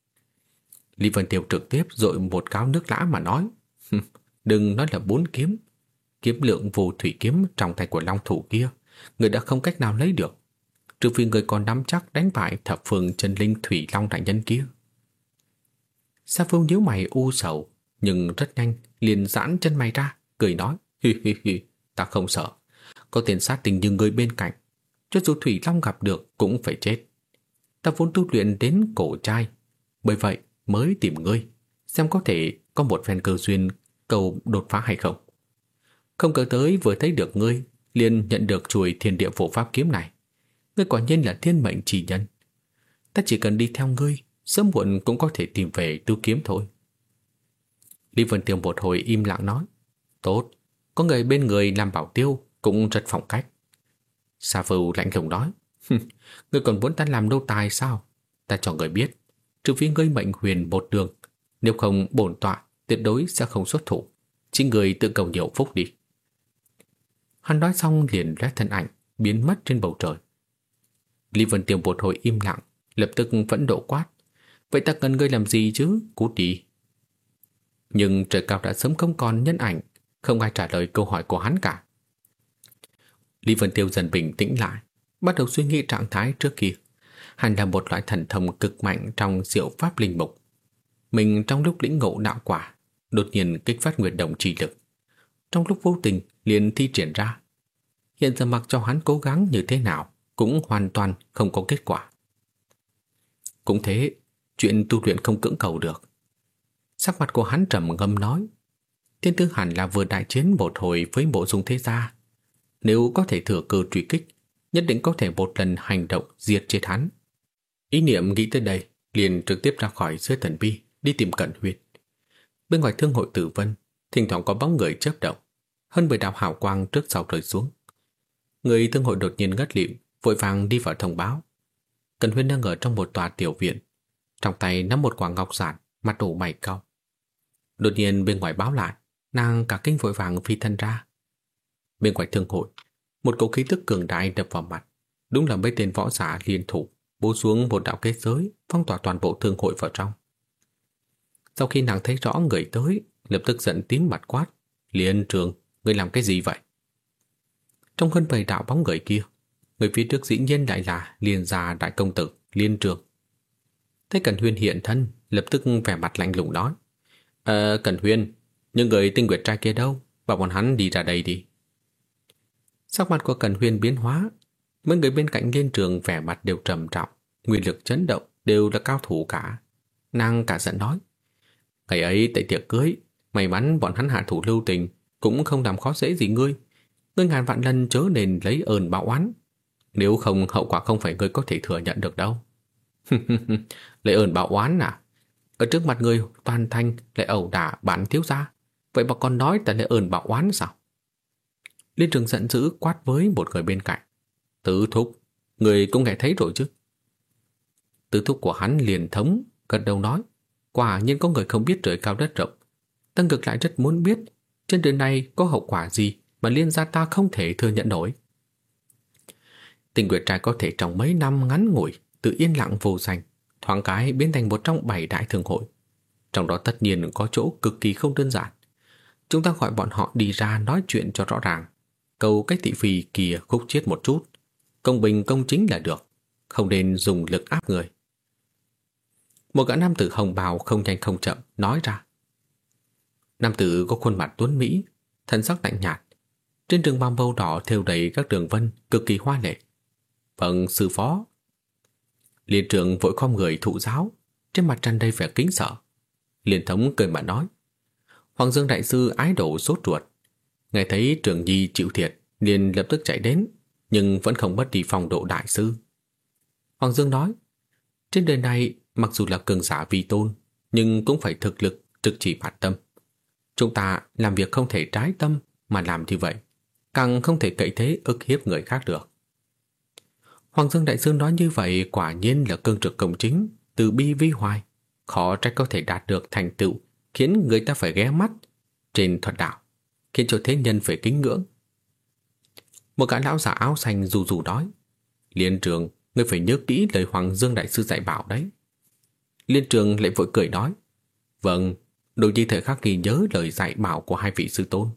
Lý Vân Tiêu trực tiếp dội một gáo nước lã mà nói, đừng nói là 4 kiếm, kiếm lượng vô thủy kiếm trong tay của long thủ kia, người đã không cách nào lấy được, trừ phi người còn nắm chắc đánh bại thập phương chân linh thủy long đại nhân kia. Sa Vưu nhíu mày u sầu, nhưng rất nhanh liền giãn chân mày ra, cười nói, hi, ta không sợ, có tiền sát tình như người bên cạnh, cho dù thủy long gặp được cũng phải chết. Ta vốn tu luyện đến cổ trai, bởi vậy mới tìm ngươi, xem có thể có một phen cơ duyên cầu đột phá hay không. Không ngờ tới vừa thấy được ngươi, liền nhận được chuôi thiên địa phổ pháp kiếm này. Ngươi quả nhiên là thiên mệnh chỉ nhân. Ta chỉ cần đi theo ngươi, sớm muộn cũng có thể tìm về tứ kiếm thôi. Lý Vân Tiêu một hồi im lặng nói, tốt, có người bên người làm bảo tiêu cũng rất phong cách. Sa Vưu lạnh lùng nói, ngươi còn muốn ta làm nô tài sao? Ta cho ngươi biết, trừ phi ngươi mệnh huyền một đường, nếu không bổn tọa tuyệt đối sẽ không xuất thủ. Chính ngươi tự cầu nhiều phúc đi. Hắn nói xong liền lóe thân ảnh, biến mất trên bầu trời. Lý Vân Tiêu một hồi im lặng, lập tức phẫn nộ quát, vậy ta cần ngươi làm gì chứ, cút đi. Nhưng trời cao đã sớm không còn nhân ảnh, không ai trả lời câu hỏi của hắn cả. Lý Vân Tiêu dần bình tĩnh lại, bắt đầu suy nghĩ trạng thái trước kia. Hắn là một loại thần thông cực mạnh trong diệu pháp linh mục. Mình trong lúc lĩnh ngộ đạo quả, đột nhiên kích phát nguyệt động chỉ lực. Trong lúc vô tình liền thi triển ra. Hiện giờ mặc cho hắn cố gắng như thế nào, cũng hoàn toàn không có kết quả. Cũng thế, chuyện tu luyện không cưỡng cầu được. Sắc mặt của hắn trầm ngâm nói, Thiên Tư hẳn là vừa đại chiến một hồi với Mộ Dung Thế Gia. Nếu có thể thừa cơ truy kích, nhất định có thể một lần hành động diệt chết hắn. Ý niệm nghĩ tới đây, liền trực tiếp ra khỏi dưới thần bi, đi tìm Cẩn Huyên. Bên ngoài thương hội Tử Vân, thỉnh thoảng có bóng người chớp động, hơn 10 đạo hào quang trước sau rơi xuống. Người thương hội đột nhiên ngất lịm, vội vàng đi vào thông báo. Cẩn Huyên đang ở trong một tòa tiểu viện, trong tay nắm một quả ngọc giản, mặt ủ mày cau. Đột nhiên bên ngoài báo lại, nàng cả kinh vội vàng phi thân ra. Bên ngoài thương hội, một cỗ khí tức cường đại đập vào mặt, đúng là mấy tên võ giả liên thủ bố xuống một đạo kết giới, phong tỏa toàn bộ thương hội vào trong. Sau khi nàng thấy rõ người tới, lập tức giận tím mặt quát, Liên Trường, ngươi làm cái gì vậy? Trong hơn 10 đạo bóng người kia, người phía trước dĩ nhiên lại là Liên gia đại công tử Liên Trường. Thấy Cẩn Huyên hiện thân, lập tức vẻ mặt lạnh lùng nói, Cẩn Huyên, những người tinh nguyệt trai kia đâu? Bảo bọn hắn đi ra đây đi. Sắc mặt của Cẩn Huyên biến hóa, mấy người bên cạnh Liên Trường vẻ mặt đều trầm trọng, nguyên lực chấn động, đều là cao thủ cả. Nàng cả giận nói, ngày ấy tại tiệc cưới, may mắn bọn hắn hạ thủ lưu tình, cũng không làm khó dễ gì ngươi. Ngươi ngàn vạn lần chớ nên lấy ơn báo oán, nếu không hậu quả không phải ngươi có thể thừa nhận được đâu. Lấy ơn báo oán à? Ở trước mặt ngươi toàn thanh lại ẩu đả bản thiếu gia, vậy mà còn nói ta lấy ơn báo oán sao? Liên Trường giận dữ quát với một người bên cạnh, Tứ thúc, người cũng nghe thấy rồi chứ? Tứ thúc của hắn liền thống gật đầu nói, quả nhiên có người không biết trời cao đất rộng. Ta ngược lại rất muốn biết trên đời này có hậu quả gì mà Liên gia ta không thể thừa nhận nổi. Tình nguyệt trai có thể trong mấy năm ngắn ngủi từ yên lặng vô danh thoáng cái biến thành một trong 7 đại thương hội. Trong đó tất nhiên có chỗ cực kỳ không đơn giản. Chúng ta gọi bọn họ đi ra nói chuyện cho rõ ràng, cầu cách thị phi kia khúc chiết một chút, công bình công chính là được, không nên dùng lực áp người. Một gã nam tử hồng bào không nhanh không chậm nói ra. Nam tử có khuôn mặt tuấn mỹ, thân sắc lạnh nhạt, trên trường bào màu đỏ thêu đầy các đường vân cực kỳ hoa lệ. Vâng, sư phó. Liên Trường vội khom người thụ giáo, trên mặt tràn đầy vẻ kính sợ. Liên thống cười mà nói, Hoàng Dương đại sư ái đổ sốt ruột, nghe thấy Trường Nhi chịu thiệt liền lập tức chạy đến, nhưng vẫn không mất đi phong độ đại sư. Hoàng Dương nói, trên đời này mặc dù là cường giả vi tôn, nhưng cũng phải thực lực trực chỉ bản tâm. Chúng ta làm việc không thể trái tâm mà làm như vậy, càng không thể cậy thế ức hiếp người khác được. Hoàng Dương đại sư nói như vậy quả nhiên là cương trực công chính, từ bi vi hoài, khó trách có thể đạt được thành tựu khiến người ta phải ghé mắt trên thuật đạo, khiến cho thế nhân phải kính ngưỡng. Một gã lão giả áo xanh rù rù nói, Liên Trường, ngươi phải nhớ kỹ lời Hoàng Dương đại sư dạy bảo đấy. Liên Trường lại vội cười nói, vâng, đồ nhi thời khắc ghi nhớ lời dạy bảo của hai vị sư tôn.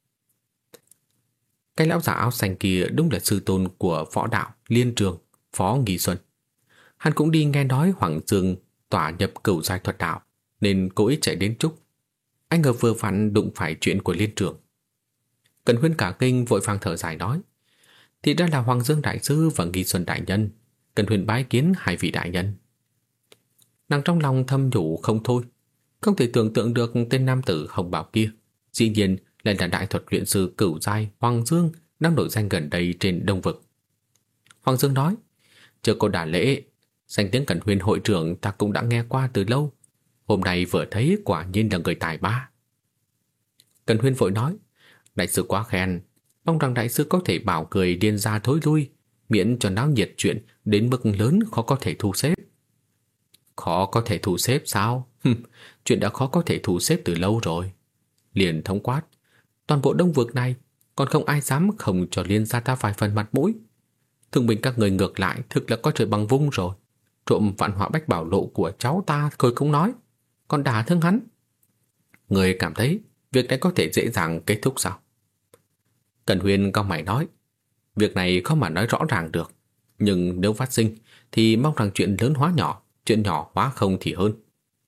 Cái lão giả áo xanh kia đúng là sư tôn của võ đạo Liên Trường, Phó Nghi Xuân. Hắn cũng đi nghe nói Hoàng Dương tỏa nhập cửu giai thuật đạo, nên cố ý chạy đến chúc. Anh ngờ vừa vặn đụng phải chuyện của Liên Trường. Cẩn Huyên cả kinh vội vàng thở dài nói, thì ra là Hoàng Dương đại sư và Nghi Xuân đại nhân. Cẩn Huyên bái kiến hai vị đại nhân. Nàng trong lòng thầm nhủ không thôi, không thể tưởng tượng được tên nam tử hồng bào kia dĩ nhiên lại là đại thuật luyện sư cửu giai Hoàng Dương đang nổi danh gần đây trên Đông Vực. Hoàng Dương nói, chưa có đả lễ, danh tiếng Cẩn Huyên hội trưởng ta cũng đã nghe qua từ lâu, hôm nay vừa thấy quả nhiên là người tài ba. Cẩn Huyên vội nói, đại sư quá khen, mong rằng đại sư có thể bảo người điên ra thối lui, miễn cho náo nhiệt chuyện đến mức lớn khó có thể thu xếp. Khó có thể thu xếp sao? Chuyện đã khó có thể thu xếp từ lâu rồi. Liền thống quát, toàn bộ Đông Vực này còn không ai dám không cho Liên gia ta vài phần mặt mũi. Thương binh các người ngược lại thực là có trời bằng vung rồi. Trộm vạn họa bách bảo lộ của cháu ta thôi không nói, còn đả thương hắn. Người cảm thấy việc này có thể dễ dàng kết thúc sao? Cẩn Huyên cau mày nói, việc này khó mà nói rõ ràng được, nhưng nếu phát sinh thì mong rằng chuyện lớn hóa nhỏ, chuyện nhỏ hóa không thì hơn.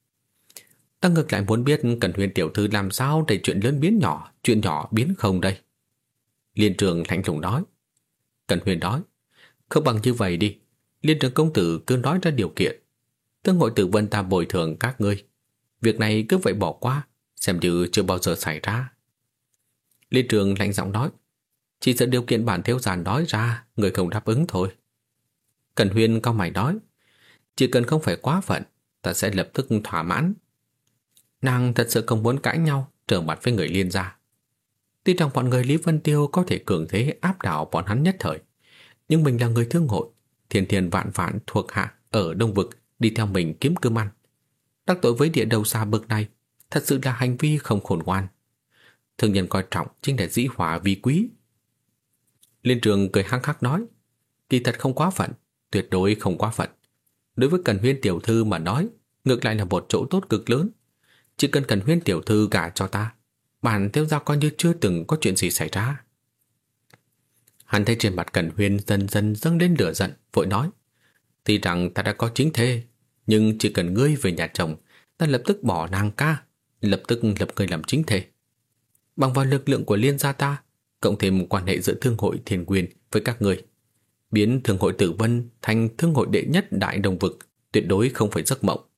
Ta ngược lại muốn biết Cẩn Huyên tiểu thư làm sao để chuyện lớn biến nhỏ, chuyện nhỏ biến không đây? Liên Trường lạnh lùng nói. Cẩn Huyên nói, không bằng như vậy đi, Liên Trường công tử cứ nói ra điều kiện, Tương hội tử vân ta bồi thường các ngươi, việc này cứ vậy bỏ qua, xem như chưa bao giờ xảy ra. Liên Trường lạnh giọng nói, chỉ sợ điều kiện bản thiếu gia nói ra người không đáp ứng thôi. Cẩn Huyên cau mày nói, chỉ cần không phải quá phận, ta sẽ lập tức thỏa mãn. Nàng thật sự không muốn cãi nhau trở mặt với người Liên gia. Tuy rằng bọn người Lý Vân Tiêu có thể cường thế áp đảo bọn hắn nhất thời, nhưng mình là người thương hội, thiên thiên vạn vạn thuộc hạ ở Đông Vực đi theo mình kiếm cơm ăn. Đắc tội với địa đầu xa bậc này thật sự là hành vi không khôn ngoan. Thương nhân coi trọng chính là dĩ hòa vi quý. Liên Trường cười hăng hắc nói, kỳ thật không quá phận, tuyệt đối không quá phận. Đối với Cẩn Huyên tiểu thư mà nói, ngược lại là một chỗ tốt cực lớn. Chỉ cần Cẩn Huyên tiểu thư gả cho ta, bản thiếu gia coi như chưa từng có chuyện gì xảy ra. Hắn thấy trên mặt Cẩn Huyên dần dần dâng lên lửa giận, vội nói, tuy rằng ta đã có chính thê, nhưng chỉ cần ngươi về nhà chồng, ta lập tức bỏ nàng ca, lập tức lập ngươi làm chính thê. Bằng vào lực lượng của Liên gia ta, cộng thêm quan hệ giữa thương hội Thiên Nguyên với các ngươi, biến thương hội Tử Vân thành thương hội đệ nhất đại Đông Vực tuyệt đối không phải giấc mộng.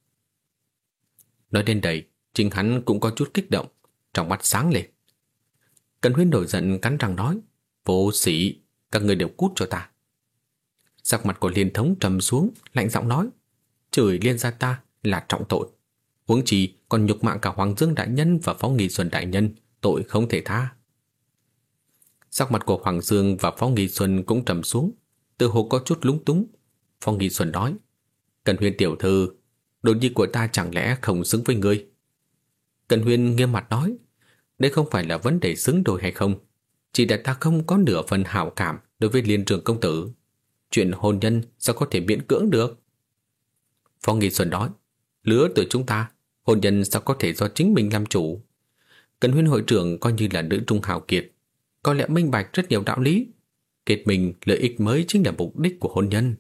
Nói đến đây, chính hắn cũng có chút kích động, trong mắt sáng lên. Cẩn Huyên nổi giận cắn răng nói, vô sĩ, các người đều cút cho ta. Sắc mặt của Liên thống trầm xuống, lạnh giọng nói, chửi Liên gia ta là trọng tội, huống chi còn nhục mạ cả Hoàng Dương đại nhân và Phó Nghi Xuân đại nhân, tội không thể tha. Sắc mặt của Hoàng Dương và Phó Nghi Xuân cũng trầm xuống, tự hồ có chút lúng túng. Phó Nghi Xuân nói, Cẩn Huyên tiểu thư, đồ nhi của ta chẳng lẽ không xứng với ngươi? Cẩn Huyên nghiêm mặt nói, đây không phải là vấn đề xứng đôi hay không, chỉ là ta không có nửa phần hảo cảm đối với Liên Trường công tử. Chuyện hôn nhân sao có thể miễn cưỡng được? Phó Nghi Xuân nói, lứa tuổi chúng ta, hôn nhân sao có thể do chính mình làm chủ? Cẩn Huyên hội trưởng coi như là nữ trung hào kiệt, có lẽ minh bạch rất nhiều đạo lý. Kết mình lợi ích mới chính là mục đích của hôn nhân.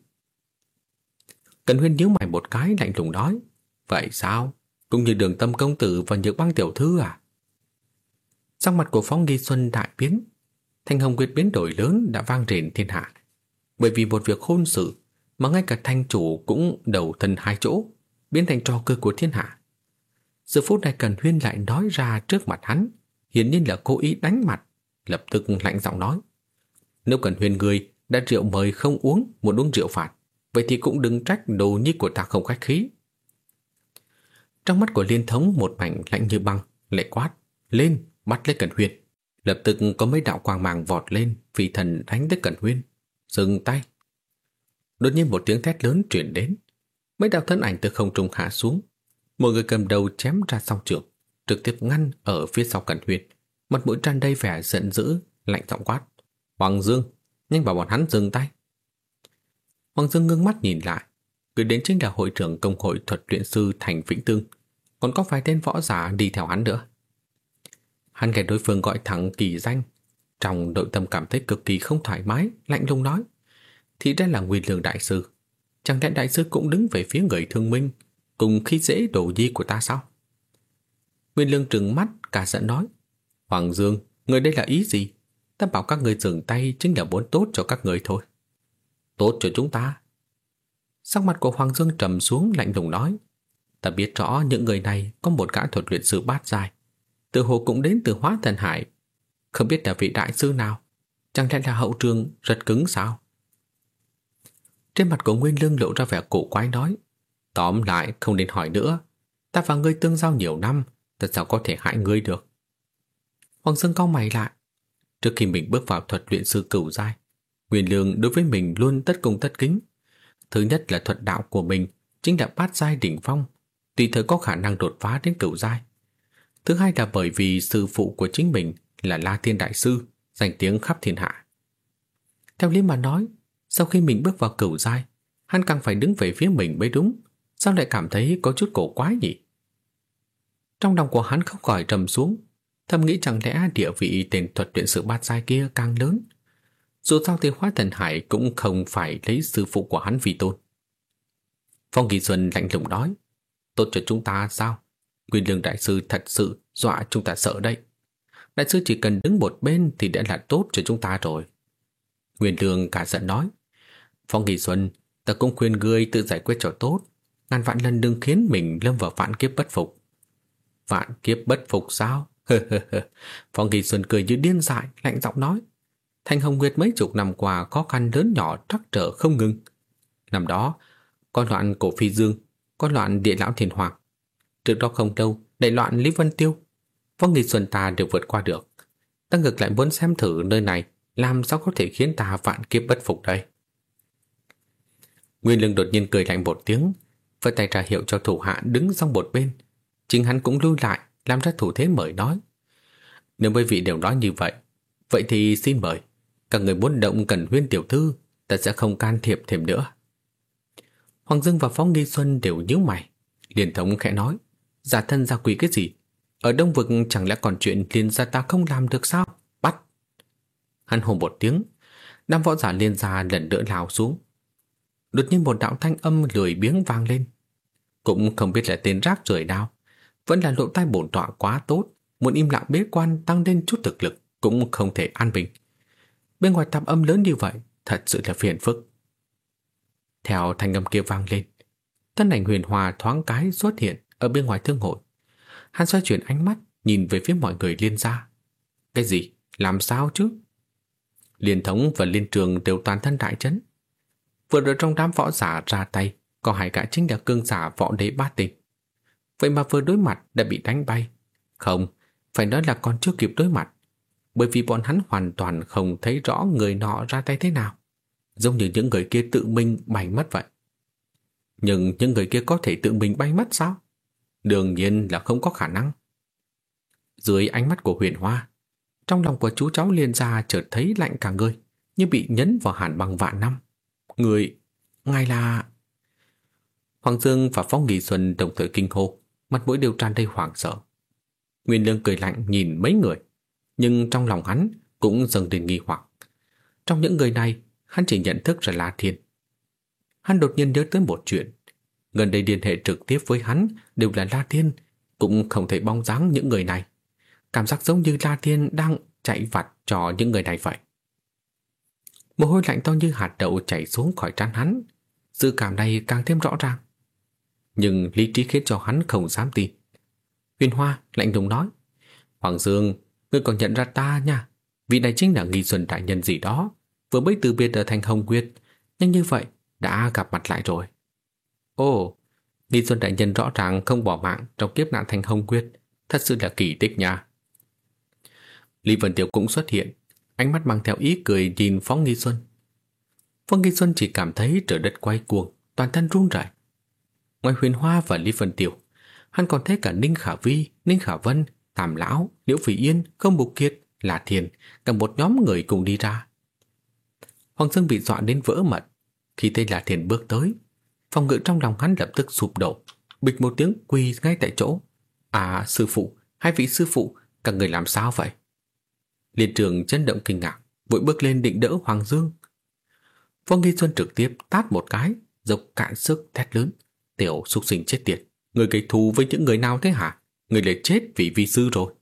Cẩn Huyên nhíu mày một cái lạnh lùng nói, vậy sao? Cũng như Đường Tâm công tử và Nhược Băng tiểu thư à? Sắc mặt của Phó Nghi Xuân đại biến, thanh hồng quyết biến đổi lớn đã vang rền thiên hạ. Bởi vì một việc hôn sự mà ngay cả thanh chủ cũng đầu thân hai chỗ, biến thành trò cười của thiên hạ. Giờ phút này Cẩn Huyên lại nói ra trước mặt hắn, hiển nhiên là cố ý đánh mặt, lập tức lạnh giọng nói, nếu Cẩn Huyên ngươi đã rượu mời không uống, muốn uống rượu phạt, vậy thì cũng đừng trách đồ nhi của ta không khách khí. Trong mắt của Liên thống một mảnh lạnh như băng, lại quát, lên, bắt lấy Cẩn Huyên. Lập tức có mấy đạo quang mang vọt lên, phi thần đánh tới Cẩn Huyên. Dừng tay. Đột nhiên một tiếng thét lớn truyền đến, mấy đạo thân ảnh từ không trung hạ xuống. Một người cầm đầu chém ra song trường, trực tiếp ngăn ở phía sau Cẩn Huyên, mặt mũi tràn đầy vẻ giận dữ, lạnh giọng quát: Hoàng Dương, nhanh bảo bọn hắn dừng tay. Hoàng Dương ngưng mắt nhìn lại, người đến chính là hội trưởng công hội thuật luyện sư Thành Vĩnh Tương, còn có vài tên võ giả đi theo hắn nữa. Hắn nghe đối phương gọi thẳng kỳ danh, trong nội tâm cảm thấy cực kỳ không thoải mái, lạnh lùng nói: thì đây là Nguyên Lương đại sư, chẳng lẽ đại sư cũng đứng về phía người thương minh, cùng khi dễ đồ nhi của ta sao? Nguyên Lương trừng mắt cả giận nói: Hoàng Dương, người đây là ý gì? Ta bảo các người dừng tay chính là muốn tốt cho các người thôi. Tốt cho chúng ta? Sắc mặt của Hoàng Dương trầm xuống, lạnh lùng nói: ta biết rõ những người này có một gã thuật luyện sư bát giai, tự hồ cũng đến từ Hóa Thần Hải, không biết là vị đại sư nào, chẳng lẽ là hậu trường rất cứng sao? Trên mặt của Nguyên Lương lộ ra vẻ cổ quái nói: tóm lại không nên hỏi nữa, ta và ngươi tương giao nhiều năm, ta sao có thể hại ngươi được? Hoàng Dương cau mày lại. Trước khi mình bước vào thuật luyện sư cửu giai, Nguyên Lương đối với mình luôn tất cung tất kính. Thứ nhất là thuật đạo của mình chính là bát giai đỉnh phong, tùy thời có khả năng đột phá đến cửu giai. Thứ hai là bởi vì sư phụ của chính mình là La Thiên đại sư, danh tiếng khắp thiên hạ. Theo lý mà nói, sau khi mình bước vào cửu giai, hắn càng phải đứng về phía mình mới đúng, sao lại cảm thấy có chút cổ quái nhỉ? Trong lòng của hắn không khỏi trầm xuống, thầm nghĩ chẳng lẽ địa vị tên thuật luyện sư bát giai kia càng lớn. Dù sao thì Hóa Thần Hải cũng không phải lấy sư phụ của hắn vì tôn. Phong Kỳ Xuân lạnh lùng nói: tốt cho chúng ta sao? Nguyên Lương đại sư thật sự dọa chúng ta sợ đấy. Đại sư chỉ cần đứng một bên thì đã là tốt cho chúng ta rồi. Nguyên Lương cả giận nói: Phong Kỳ Xuân, ta cũng khuyên ngươi tự giải quyết cho tốt, ngàn vạn lần đừng khiến mình lâm vào vạn kiếp bất phục. Vạn kiếp bất phục sao? Phong Kỳ Xuân cười như điên dại, lạnh giọng nói: Thanh Hồng Nguyệt mấy chục năm qua khó khăn lớn nhỏ trắc trở không ngừng. Năm đó, có loạn Cổ Phi Dương, có loạn Địa Lão Thiên Hoàng. Trước đó không đâu, đại loạn Lý Vân Tiêu. Phong Kỳ Xuân ta đều vượt qua được. Ta ngược lại muốn xem thử nơi này làm sao có thể khiến ta vạn kiếp bất phục đây. Nguyên Lương đột nhiên cười lạnh một tiếng, vẫy tay ra hiệu cho thủ hạ đứng sang một bên. Chính hắn cũng lui lại, làm ra thủ thế mời nói: nếu mấy vị đều nói như vậy, vậy thì xin mời. Các người muốn động Cẩn Huyên tiểu thư, ta sẽ không can thiệp thêm nữa. Hoàng Dương và Phong Nghi Xuân đều nhíu mày. Liên thống khẽ nói: giả thân giả quỷ cái gì? Ở Đông Vực chẳng lẽ còn chuyện Liên gia ta không làm được sao? Bắt! Hắn hô một tiếng, đám võ giả Liên gia lần nữa lao xuống. Đột nhiên một đạo thanh âm lười biếng vang lên. Cũng không biết là tên rác rưởi nào, vẫn là lộ tai bổn tọa quá tốt, muốn im lặng bế quan tăng lên chút thực lực cũng không thể an bình. Bên ngoài tạp âm lớn như vậy, thật sự là phiền phức. Theo thanh âm kia vang lên, thân ảnh Huyền Hòa thoáng cái xuất hiện ở bên ngoài thương hội. Hắn xoay chuyển ánh mắt nhìn về phía mọi người Liên gia. Cái gì? Làm sao chứ? Liên thống và Liên Trường đều toàn thân đại chấn. Vừa rồi trong đám võ giả ra tay, có hai gã chính là cương giả võ đế bát tinh. Vậy mà vừa đối mặt đã bị đánh bay. Không, phải nói là còn chưa kịp đối mặt, bởi vì bọn hắn hoàn toàn không thấy rõ người nọ ra tay thế nào, giống như những người kia tự mình bay mất vậy. Nhưng những người kia có thể tự mình bay mất sao? Đương nhiên là không có khả năng. Dưới ánh mắt của Huyền Hoa, trong lòng của chú cháu Liên gia chợt thấy lạnh cả người, như bị nhấn vào hàn băng vạn năm. Ngài là... Hoàng Dương và Phong Nghi Xuân đồng thời kinh hô, mặt mũi đều tràn đầy hoảng sợ. Nguyên Lương cười lạnh nhìn mấy người, nhưng trong lòng hắn cũng dâng lên nghi hoặc. Trong những người này, hắn chỉ nhận thức ra La Thiên. Hắn đột nhiên nhớ tới một chuyện. Gần đây liên hệ trực tiếp với hắn đều là La Thiên, cũng không thấy bóng dáng những người này. Cảm giác giống như La Thiên đang chạy vặt cho những người này vậy. Mồ hôi lạnh to như hạt đậu chảy xuống khỏi trán hắn. Dự cảm này càng thêm rõ ràng. Nhưng lý trí khiến cho hắn không dám tin. Huyền Hoa lạnh lùng nói: Hoàng Dương, ngươi còn nhận ra ta nha. Vị này chính là Nghi Xuân đại nhân gì đó, vừa mới từ biệt ở thành Hồng Nguyệt, nhanh như vậy đã gặp mặt lại rồi. Ồ, Nghi Xuân đại nhân rõ ràng không bỏ mạng trong kiếp nạn thành Hồng Nguyệt, thật sự là kỳ tích nha. Lý Vân Tiêu cũng xuất hiện, ánh mắt mang theo ý cười nhìn Phong Nghi Xuân. Phong Nghi Xuân chỉ cảm thấy trời đất quay cuồng, toàn thân run rẩy. Ngoài Huyền Hoa và Lý Vân Tiêu, Hắn còn thấy cả Ninh Khả Vi, Ninh Khả Vân, Tam Lão, Liễu Phỉ Yên, Khương Mục Kiệt, La Thiền, cả một nhóm người cùng đi ra. Hoàng Dương bị dọa đến vỡ mật. Khi thấy La Thiền bước tới, phòng ngự trong lòng hắn lập tức sụp đổ, bịch một tiếng quỳ ngay tại chỗ. À, sư phụ, hai vị sư phụ, các người làm sao vậy? Liên Trường chấn động kinh ngạc, vội bước lên định đỡ Hoàng Dương. Phong Nghi Xuân trực tiếp tát một cái, dốc cạn sức thét lớn: tiểu súc sinh chết tiệt, người gây thù với những người nào thế hả? Người lại chết vì vi sư rồi.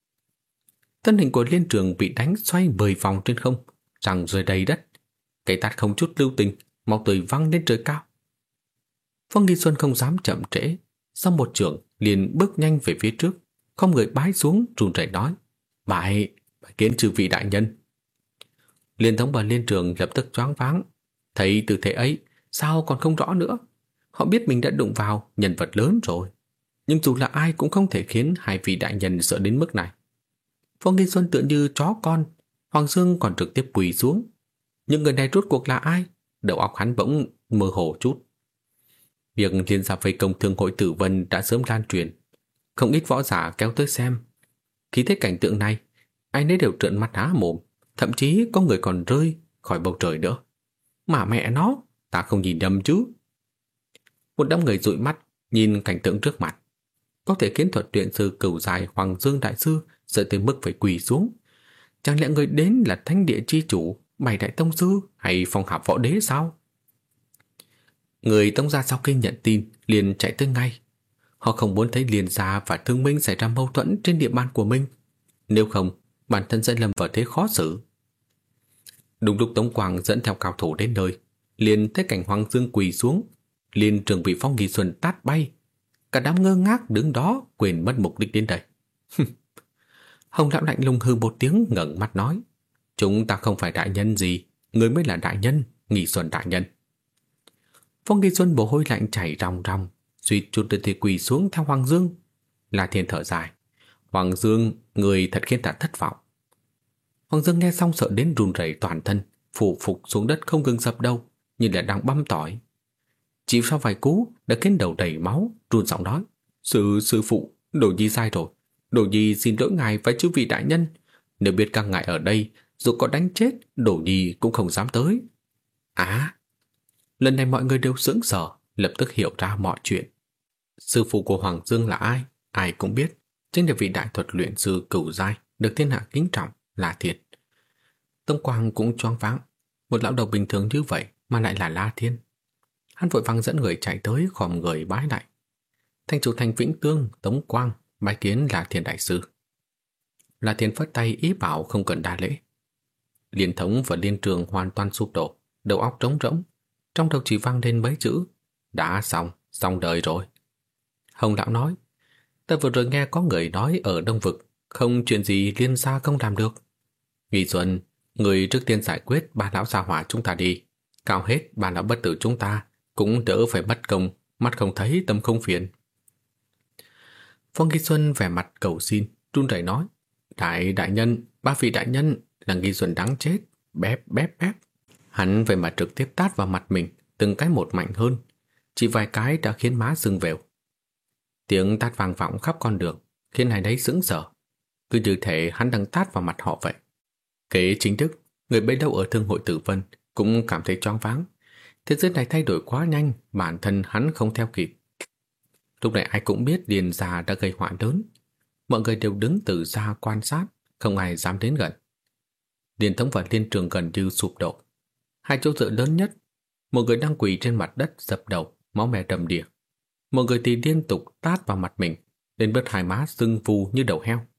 Thân hình của Liên Trường bị đánh xoay 10 vòng trên không, răng rơi đầy đất. Cái tát không chút lưu tình, máu tươi văng lên trời cao. Phong Nghi Xuân không dám chậm trễ, sau một chưởng liền bước nhanh về phía trước, không người bái xuống run rẩy nói: bái kiến chư vị đại nhân. Liên Thống và Liên Trường lập tức choáng váng, thấy tư thế ấy sao còn không rõ nữa. Họ biết mình đã đụng vào nhân vật lớn rồi, nhưng dù là ai cũng không thể khiến hai vị đại nhân sợ đến mức này. Phong Nghi Xuân tựa như chó con, Hoàng Dương còn trực tiếp quỳ xuống. Những người này rốt cuộc là ai? Đầu óc hắn bỗng mơ hồ chút. Việc liên gia vây công Thương hội Tử Vân đã sớm lan truyền, không ít võ giả kéo tới xem. Khi thấy cảnh tượng này, ai nấy đều trợn mắt há mồm, thậm chí có người còn rơi khỏi bầu trời nữa. Mà mẹ nó, ta không nhìn nhầm chứ? Một đám người dụi mắt nhìn cảnh tượng trước mặt. Có thể khiến thuật luyện sư Cửu Giai Hoàng Dương đại sư sợ tới mức phải quỳ xuống. Chẳng lẽ người đến là Thánh Địa chi chủ, Bảy đại tông sư hay Phong Hạp võ đế sao? Người tông gia sau khi nhận tin liền chạy tới ngay. Họ không muốn thấy Liên gia và Thương Minh xảy ra mâu thuẫn trên địa bàn của mình. Nếu không, bản thân sẽ lâm vào thế khó xử. Đúng lúc Tống Quang dẫn theo cao thủ đến nơi, liền thấy cảnh Hoàng Dương quỳ xuống. Liên Trường bị Phong Nghi Xuân tát bay. Cả đám ngơ ngác đứng đó, quên mất mục đích đến đây. Hồng Lão lạnh lùng hừ một tiếng, ngẩng mắt nói: chúng ta không phải đại nhân gì, người mới là đại nhân, Nghi Xuân đại nhân. Phong Nghi Xuân mồ hôi lạnh chảy ròng ròng, suýt chút nữa thì quỳ xuống theo Hoàng Dương. La Thiên thở dài: Hoàng Dương, người thật khiến ta thất vọng. Hoàng Dương nghe xong sợ đến run rẩy toàn thân, phủ phục xuống đất không ngừng dập đầu, như là đang băm tỏi. Chỉ sau vài cú đã khiến đầu đầy máu, run giọng nói: Sư phụ, Đồ Nhi sai rồi. Đồ Nhi xin lỗi ngài và chư vị đại nhân. Nếu biết các ngài ở đây, dù có đánh chết, Đồ Nhi cũng không dám tới. Lần này mọi người đều sững sờ, lập tức hiểu ra mọi chuyện. Sư phụ của Hoàng Dương là ai? Ai cũng biết, chính là vị đại thuật luyện sư Cửu Giai được thiên hạ kính trọng, là Thiên. Tông Quang cũng choáng váng, một lão đầu bình thường như vậy mà lại là La Thiên. Hắn vội vàng dẫn người chạy tới khom người bái lại. Thành chủ thành Vĩnh Tương, Tống Quang bái kiến La Thiên đại sư. La Thiên phất tay ý bảo không cần đa lễ. Liên Thống và Liên Trường hoàn toàn sụp đổ, đầu óc trống rỗng, trong đầu chỉ vang lên mấy chữ: đã xong đời rồi. Hồng Lão nói: ta vừa rồi nghe có người nói ở Đông Vực không chuyện gì Liên gia không làm được. Nghi Xuân, người trước tiên giải quyết ba lão gia hỏa chúng ta đi, cao hết ba lão bất tử chúng ta cũng đỡ phải mất công, mắt không thấy tâm không phiền. Phong Nghi Xuân vẻ mặt cầu xin, run rẩy nói: đại nhân, ba vị đại nhân, là Nghi Xuân đáng chết, bép. Hắn về mặt trực tiếp tát vào mặt mình, từng cái một mạnh hơn, chỉ vài cái đã khiến má sưng vèo. Tiếng tát vang vọng khắp con đường, khiến ai đấy sững sờ, cứ như thể hắn đang tát vào mặt họ vậy. Kế Chính Đức, người bấy lâu ở Thương hội Tử Vân, cũng cảm thấy choáng váng. Thế giới này thay đổi quá nhanh, bản thân hắn không theo kịp. Lúc này ai cũng biết Liên gia đã gây họa lớn. Mọi người đều đứng từ xa quan sát, không ai dám đến gần. Liên Thống và Liên Trường gần như sụp đổ. Hai chỗ dựa lớn nhất, một người đang quỳ trên mặt đất dập đầu, máu me đầm đìa. Một người thì liên tục tát vào mặt mình, đến bớt hai má sưng phù như đầu heo.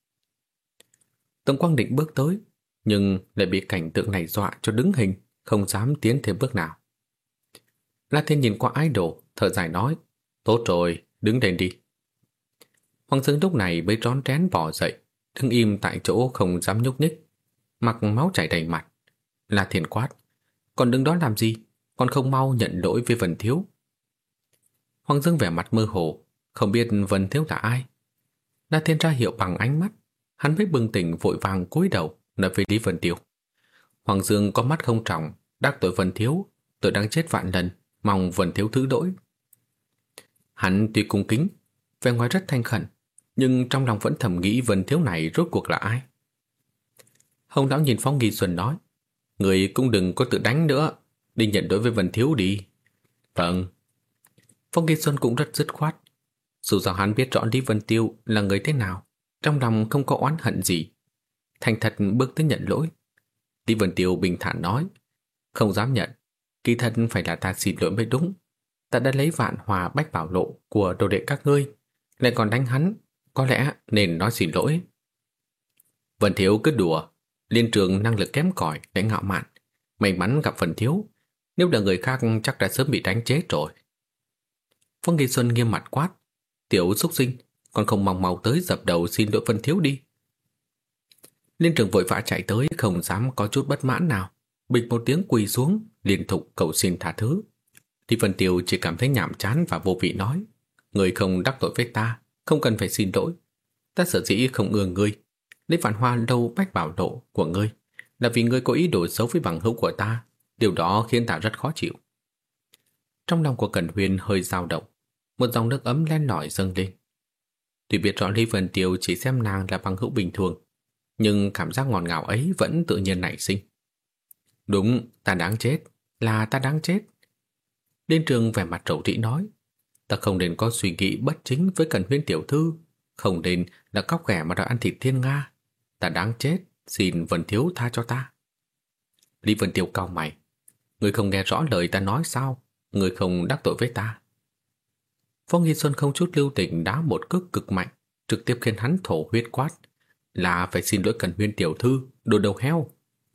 Tống Quang định bước tới, nhưng lại bị cảnh tượng này dọa cho đứng hình, không dám tiến thêm bước nào. La Thiên nhìn qua idol, thở dài nói: tốt rồi, đứng lên đi. Hoàng Dương lúc này mới rón rén bò dậy, đứng im tại chỗ không dám nhúc nhích, mặc máu chảy đầy mặt. La Thiên quát: còn đứng đó làm gì, còn không mau nhận lỗi với Vân Thiếu. Hoàng Dương vẻ mặt mơ hồ, không biết Vân Thiếu là ai. La Thiên ra hiệu bằng ánh mắt, hắn mới bừng tỉnh vội vàng cúi đầu nói với Lý Vân Tiêu: Hoàng Dương có mắt không trọng, đắc tội Vân Thiếu, tôi đang chết vạn lần, mong Vân Thiếu thứ lỗi. Hắn tuy cung kính, vẻ ngoài rất thành khẩn, nhưng trong lòng vẫn thầm nghĩ Vân Thiếu này rốt cuộc là ai. Hồng Lão nhìn Phong Nghi Xuân nói, người cũng đừng có tự đánh nữa, đi nhận đối với Vân Thiếu đi. Vâng. Phong Nghi Xuân cũng rất dứt khoát. Dù rằng hắn biết rõ Lý Vân Tiêu là người thế nào, trong lòng không có oán hận gì. Thành thật bước tới nhận lỗi. Lý Vân Tiêu bình thản nói, không dám nhận, kỳ thật phải là ta xin lỗi mới đúng. Ta đã lấy Vạn Hòa Bách Bảo Lộ của đồ đệ các ngươi, lại còn đánh hắn, có lẽ nên nói xin lỗi. Vân Thiếu cứ đùa, Liên Trường năng lực kém cỏi lại ngạo mạn, may mắn gặp Vân Thiếu, nếu là người khác chắc đã sớm bị đánh chết rồi. Phong Nghi Xuân nghiêm mặt quát, tiểu xúc sinh, còn không mau tới dập đầu xin lỗi Vân Thiếu đi. Liên Trường vội vã chạy tới, không dám có chút bất mãn nào, bịch một tiếng quỳ xuống, liên tục cầu xin tha thứ. Thì Vân Tiêu chỉ cảm thấy nhàm chán và vô vị nói, người không đắc tội với ta, không cần phải xin lỗi. Ta sở dĩ không ưa ngươi, lấy Vạn Hoa Lâu Bách Bảo Lộ của ngươi, là vì ngươi có ý đồ xấu với bằng hữu của ta, điều đó khiến ta rất khó chịu. Trong lòng của Cẩn Huyên hơi dao động, một dòng nước ấm len lỏi dâng lên. Tuy biết rõ Lý Vân Tiêu chỉ xem nàng là bằng hữu bình thường, nhưng cảm giác ngọt ngào ấy vẫn tự nhiên nảy sinh. Đúng, ta đáng chết, là ta đáng chết. Liên Trường vẻ mặt rầu rĩ nói, ta không nên có suy nghĩ bất chính với Cẩn Huyên tiểu thư, không nên là cóc ghẻ mà đòi ăn thịt thiên nga. Ta đáng chết, xin Vân Thiếu tha cho ta. Lý Vân Tiêu cau mày, ngươi không nghe rõ lời ta nói sao? Ngươi không đắc tội với ta. Phong Nghi Xuân không chút lưu tình đá một cước cực mạnh, trực tiếp khiến hắn thổ huyết quát, là phải xin lỗi Cẩn Huyên tiểu thư, đồ đầu heo.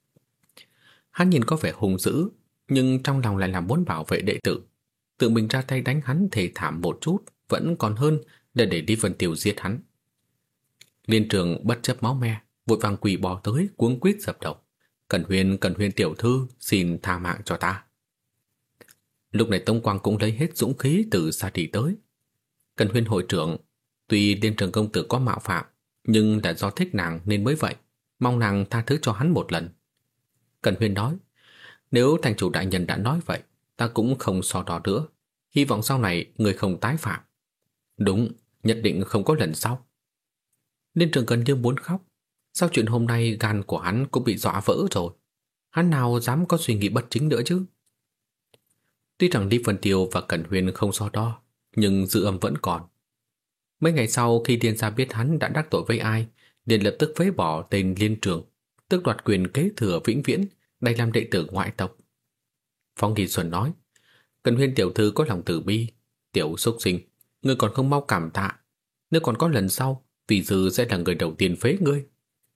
Hắn nhìn có vẻ hung dữ, nhưng trong lòng lại là muốn bảo vệ đệ tử. Tự mình ra tay đánh hắn thề thảm một chút vẫn còn hơn để Lý Vân Tiêu giết hắn. Liên Trường bất chấp máu me, vội vàng quỳ bò tới cuống quýt dập đầu. Cẩn Huyên tiểu thư, xin tha mạng cho ta. Lúc này Tống Quang cũng lấy hết dũng khí từ xa đi tới. Cẩn Huyên hội trưởng, tuy Liên Trường công tử có mạo phạm, nhưng là do thích nàng nên mới vậy, mong nàng tha thứ cho hắn một lần. Cẩn Huyên nói, nếu thành chủ đại nhân đã nói vậy, ta cũng không so đo nữa, hy vọng sau này người không tái phạm. Đúng, nhất định không có lần sau. Liên Trường gần như muốn khóc, sau chuyện hôm nay gan của hắn cũng bị dọa vỡ rồi, hắn nào dám có suy nghĩ bất chính nữa chứ. Tuy rằng Lý Vân Tiêu và Cẩn Huyên không so đo, nhưng dư âm vẫn còn. Mấy ngày sau khi Liên gia biết hắn đã đắc tội với ai, liền lập tức phế bỏ tên Liên Trường, tước đoạt quyền kế thừa vĩnh viễn, đành làm đệ tử ngoại tộc. Phong Nghi Xuân nói, Cẩn Huyên tiểu thư có lòng từ bi, tiểu xúc sinh, ngươi còn không mau cảm tạ, nếu còn có lần sau, Vì Dư sẽ là người đầu tiên phế ngươi.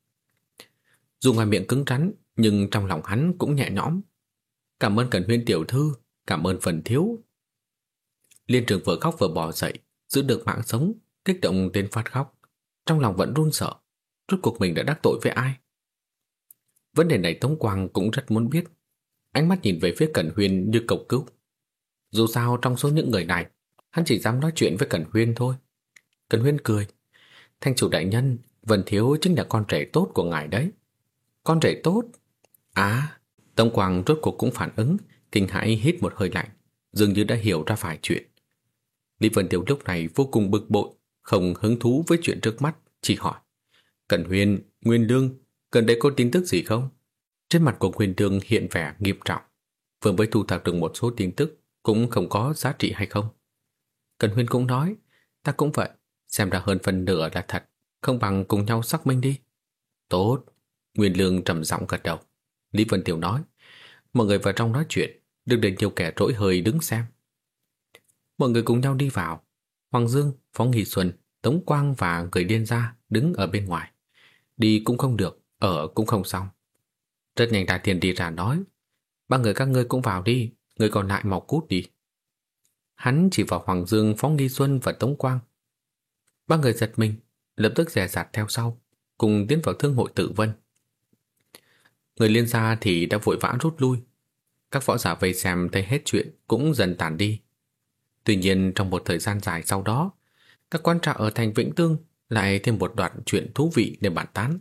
Dù ngoài miệng cứng rắn, nhưng trong lòng hắn cũng nhẹ nhõm. Cảm ơn Cẩn Huyên tiểu thư, cảm ơn Vân Thiếu. Liên Trường vừa khóc vừa bò dậy, giữ được mạng sống, kích động đến phát khóc. Trong lòng vẫn run sợ, rốt cuộc mình đã đắc tội với ai? Vấn đề này Tống Quang cũng rất muốn biết. Ánh mắt nhìn về phía Cẩn Huyên như cầu cứu. Dù sao trong số những người này, hắn chỉ dám nói chuyện với Cẩn Huyên thôi. Cẩn Huyên cười. Thanh chủ đại nhân, Vân Thiếu chính là con rể tốt của ngài đấy. Con rể tốt? À, Tống Quang rốt cuộc cũng phản ứng, kinh hãi hít một hơi lạnh, dường như đã hiểu ra vài chuyện. Lý Vân Tiêu lúc này vô cùng bực bội, không hứng thú với chuyện trước mắt, chỉ hỏi. Cẩn Huyên, Nguyên Lương, gần đây có tin tức gì không? Trên mặt của Nguyên Lương hiện vẻ nghiêm trọng. Vừa mới thu thập được một số tin tức, cũng không có giá trị hay không? Cẩn Huyên cũng nói, ta cũng vậy, xem ra hơn phần nửa là thật, không bằng cùng nhau xác minh đi. Tốt, Nguyên Lương trầm giọng gật đầu. Lý Vân Tiêu nói, mọi người vào trong nói chuyện, đừng để nhiều kẻ rỗi hơi đứng xem. Mọi người cùng nhau đi vào. Hoàng Dương, Phong Nghi Xuân, Tống Quang và người Liên gia đứng ở bên ngoài. Đi cũng không được, ở cũng không xong. Rất nhanh Đại Thiên đi ra nói, ba người các ngươi cũng vào đi, người còn lại mau cút đi. Hắn chỉ vào Hoàng Dương, Phong Nghi Xuân và Tống Quang. Ba người giật mình, lập tức dè dặt theo sau, cùng tiến vào thương hội Tử Vân. Người Liên gia thì đã vội vã rút lui. Các võ giả vây xem thấy hết chuyện cũng dần tản đi. Tuy nhiên trong một thời gian dài sau đó, các quan trà ở thành Vĩnh Tương lại thêm một đoạn chuyện thú vị để bàn tán.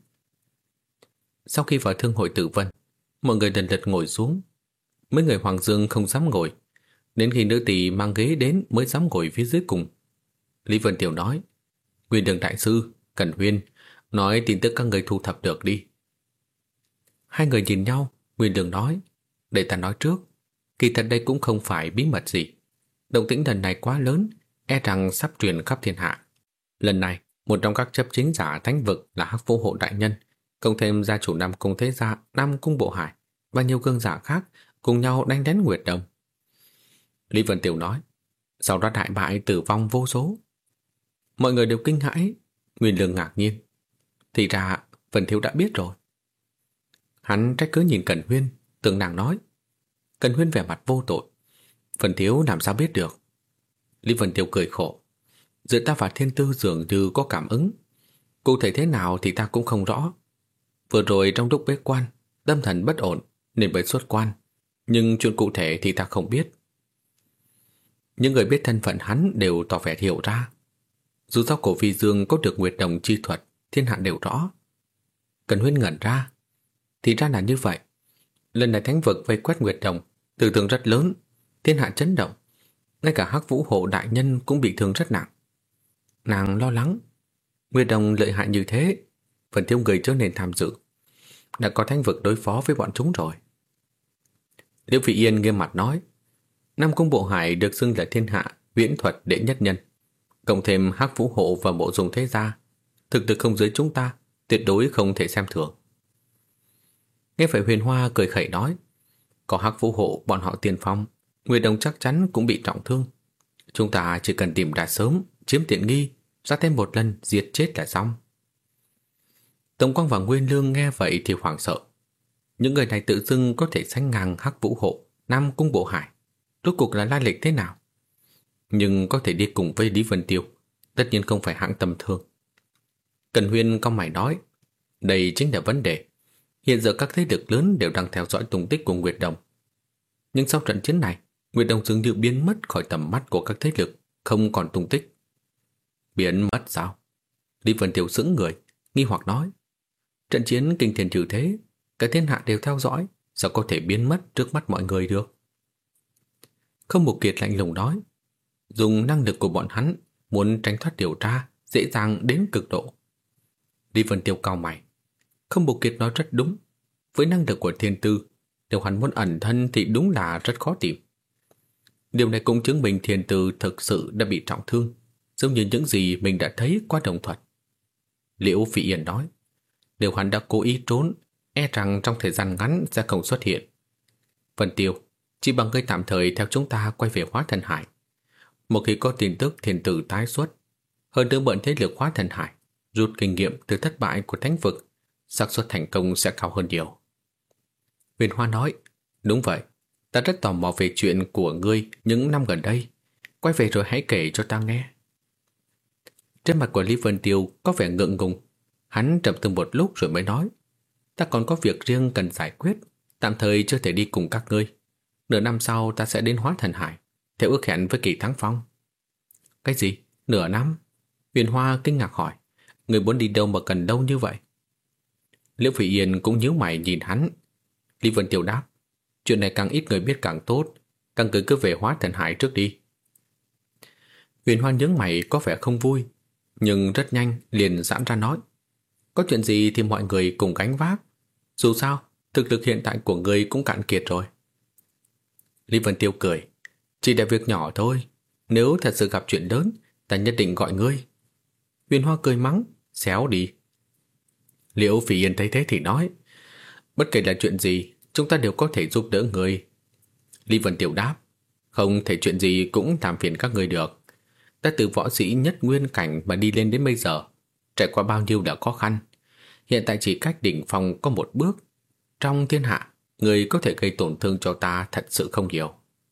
Sau khi vào thương hội Tử Vân, mọi người lần lượt ngồi xuống. Mấy người Hoàng Dương không dám ngồi, đến khi nữ tỳ mang ghế đến mới dám ngồi phía dưới cùng. Lý Vân Tiêu nói, Nguyên Đường đại sư, Cẩn Huyên, nói tin tức các người thu thập được đi. Hai người nhìn nhau, Nguyên Đường nói, để ta nói trước, kỳ thật đây cũng không phải bí mật gì. Động tĩnh lần này quá lớn, e rằng sắp truyền khắp thiên hạ. Lần này, một trong các chấp chính giả thánh vực là Hắc Vũ Hộ đại nhân, cộng thêm gia chủ Nam Cung Thế Gia, Nam Cung Bộ Hải và nhiều cường giả khác cùng nhau đánh đến Nguyệt Đồng. Lý Vân Tiêu nói, sau đó đại bại tử vong vô số. Mọi người đều kinh hãi, Nguyên Lương ngạc nhiên. Thì ra, Vân Thiếu đã biết rồi. Hắn trách cứ nhìn Cẩn Huyên, tưởng nàng nói. Cẩn Huyên vẻ mặt vô tội. Vân Thiếu làm sao biết được? Lý Vân Tiêu cười khổ. Giữa ta và Thiên Tư dường như có cảm ứng. Cụ thể thế nào thì ta cũng không rõ. Vừa rồi trong lúc bế quan, tâm thần bất ổn nên mới xuất quan. Nhưng chuyện cụ thể thì ta không biết. Những người biết thân phận hắn đều tỏ vẻ hiểu ra. Dù sao cổ phi dương có được Nguyệt Đồng chi thuật, thiên hạ đều rõ. Cẩn Huyên ngẩn ra. Thì ra là như vậy. Lần này thánh vực vây quét Nguyệt Đồng, tử thương rất lớn, thiên hạ chấn động. Ngay cả Hắc Vũ Hộ đại nhân cũng bị thương rất nặng. Nàng lo lắng. Nguyệt Đồng lợi hại như thế, Vân Thiếu người chớ nên tham dự. Đã có thánh vực đối phó với bọn chúng rồi. Liễu Vị Yên nghiêm mặt nói, Nam Cung Bộ Hải được xưng là thiên hạ viễn thuật đệ nhất nhân, cộng thêm Hắc Vũ Hộ và Bộ Dùng Thế Gia, thực lực không dưới chúng ta, tuyệt đối không thể xem thường. Nghe vậy Huyền Hoa cười khẩy nói, có Hắc Vũ Hộ bọn họ tiên phong, Nguyệt Đồng chắc chắn cũng bị trọng thương. Chúng ta chỉ cần tìm ra sớm, chiếm tiện nghi, ra thêm một lần diệt chết là xong. Tống Quang và Nguyên Lương nghe vậy thì hoảng sợ. Những người này tự dưng có thể sánh ngang Hắc Vũ Hộ, Nam Cung Bộ Hải, rốt cuộc là lai lịch thế nào? Nhưng có thể đi cùng với Lý Vân Tiêu, tất nhiên không phải hạng tầm thường. Cần Huyên cau mày nói, đây chính là vấn đề. Hiện giờ các thế lực lớn đều đang theo dõi tung tích của Nguyệt Đồng. Nhưng sau trận chiến này, Nguyệt Đồng dường như biến mất khỏi tầm mắt của các thế lực, không còn tung tích. Biến mất sao? Lý Vân Tiêu sững người, nghi hoặc nói, trận chiến kinh thiên trừ thế, cả thiên hạ đều theo dõi, sao có thể biến mất trước mắt mọi người được? Không Mục Kiệt lạnh lùng nói, dùng năng lực của bọn hắn muốn tránh thoát điều tra dễ dàng đến cực độ. Lý Vân Tiêu cau mày. Không Mục Kiệt nói rất đúng. Với năng lực của Thiên Tư, nếu hắn muốn ẩn thân thì đúng là rất khó tìm. Điều này cũng chứng minh Thiên Tư thực sự đã bị trọng thương, giống như những gì mình đã thấy qua đồng thuật. Liễu Phỉ Yên nói, nếu hắn đã cố ý trốn, e rằng trong thời gian ngắn sẽ không xuất hiện. Vân Tiêu, chỉ bằng ngươi tạm thời theo chúng ta quay về Hóa Thần Hải. Một khi có tin tức Thiên Tử tái xuất, hơn nữa bọn thế lực Hóa Thần Hải rút kinh nghiệm từ thất bại của thánh vực, xác suất thành công sẽ cao hơn nhiều. Huyền Hoa nói, đúng vậy, ta rất tò mò về chuyện của ngươi những năm gần đây. Quay về rồi hãy kể cho ta nghe. Trên mặt của Lý Vân Tiêu có vẻ ngượng ngùng. Hắn trầm tư một lúc rồi mới nói, ta còn có việc riêng cần giải quyết, tạm thời chưa thể đi cùng các ngươi. Nửa năm sau ta sẽ đến Hóa Thần Hải, theo ước hẹn với Kỳ Thắng Phong. Cái gì? Nửa năm? Huyền Hoa kinh ngạc hỏi, người muốn đi đâu mà cần lâu như vậy? Liễu Phỉ Yên cũng nhíu mày nhìn hắn. Lý Vân Tiêu đáp, chuyện này càng ít người biết càng tốt, càng cứ về Hóa Thần Hải trước đi. Huyền Hoa nhướng mày có vẻ không vui, nhưng rất nhanh liền giãn ra nói, có chuyện gì thì mọi người cùng gánh vác. Dù sao, thực lực hiện tại của người cũng cạn kiệt rồi. Lý Vân Tiêu cười, chỉ là việc nhỏ thôi, nếu thật sự gặp chuyện lớn, ta nhất định gọi ngươi. Huyền Hoa cười mắng, xéo đi. Liễu Phỉ Yên thấy thế thì nói, bất kể là chuyện gì, chúng ta đều có thể giúp đỡ người. Lý Vân Tiêu đáp, không thể chuyện gì cũng làm phiền các người được. Ta từ võ sĩ nhất nguyên cảnh mà đi lên đến bây giờ, trải qua bao nhiêu đã khó khăn. Hiện tại chỉ cách đỉnh phong có một bước. Trong thiên hạ, người có thể gây tổn thương cho ta thật sự không nhiều.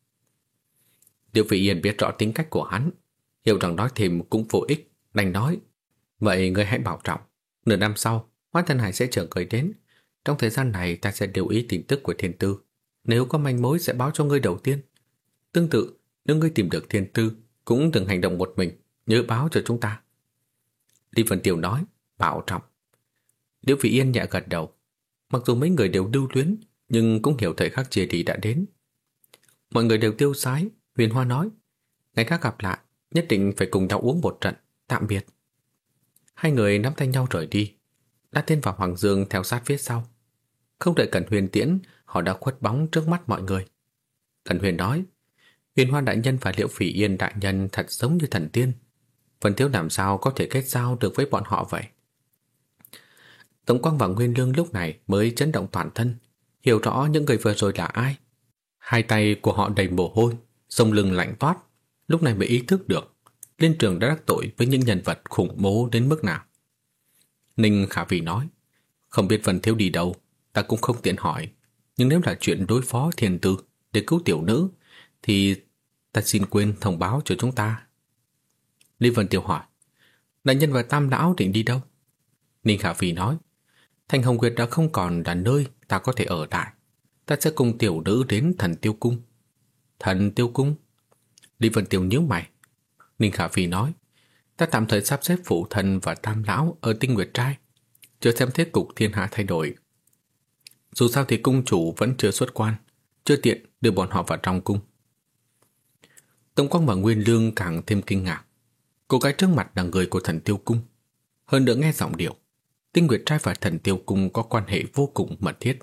Liễu Phỉ Yên biết rõ tính cách của hắn, hiểu rằng nói thêm cũng vô ích, đành nói, vậy người hãy bảo trọng. Nửa năm sau, Hóa Thần Hải sẽ chở người đến. Trong thời gian này ta sẽ lưu ý tin tức của Thiên Tư. Nếu có manh mối sẽ báo cho ngươi đầu tiên. Tương tự, nếu ngươi tìm được Thiên Tư, cũng đừng hành động một mình, nhớ báo cho chúng ta. Lý Vân Tiêu nói, bảo trọng. Liễu Phỉ Yên nhẹ gật đầu. Mặc dù mấy người đều lưu luyến, nhưng cũng hiểu thời khắc chia đi đã đến. Mọi người đều tiêu sái. Huyền Hoa nói, ngày khác gặp lại, nhất định phải cùng nhau uống một trận, tạm biệt. Hai người nắm tay nhau rời đi. Đa Tiên và Hoàng Dương theo sát phía sau. Không đợi Cẩn Huyền tiễn, họ đã khuất bóng trước mắt mọi người. Cẩn Huyền nói, Huyền Hoa đại nhân và Liễu Phỉ Yên đại nhân thật giống như thần tiên. Vân Thiếu làm sao có thể kết giao được với bọn họ vậy? Tống Quang và Nguyên Lương lúc này mới chấn động toàn thân, hiểu rõ những người vừa rồi là ai. Hai tay của họ đầy mồ hôi, sống lưng lạnh toát, lúc này mới ý thức được Liên Trường đã đắc tội với những nhân vật khủng bố đến mức nào. Ninh Khả Vy nói, không biết Vân Thiếu đi đâu, ta cũng không tiện hỏi, nhưng nếu là chuyện đối phó thiên tư để cứu tiểu nữ, thì ta xin quên thông báo cho chúng ta. Lý Vân Tiêu hỏi, đại nhân và Tam lão định đi đâu? Ninh Khả Vy nói, Thanh Hồng Nguyệt đã không còn là nơi ta có thể ở lại, ta sẽ cùng tiểu nữ đến Thần Tiêu Cung. Thần Tiêu Cung? Lý Vân Tiêu nhíu mày. Ninh Khả Vy nói, ta tạm thời sắp xếp phụ thần và Tam lão ở Tinh Nguyệt Trai, chờ xem thế cục thiên hạ thay đổi. Dù sao thì cung chủ vẫn chưa xuất quan, chưa tiện đưa bọn họ vào trong cung. Tống Quang và Nguyên Lương càng thêm kinh ngạc. Cô gái trước mặt là người của Thần Tiêu Cung. Hơn nữa nghe giọng điệu, Tinh Nguyệt Trai và Thần Tiêu Cung có quan hệ vô cùng mật thiết.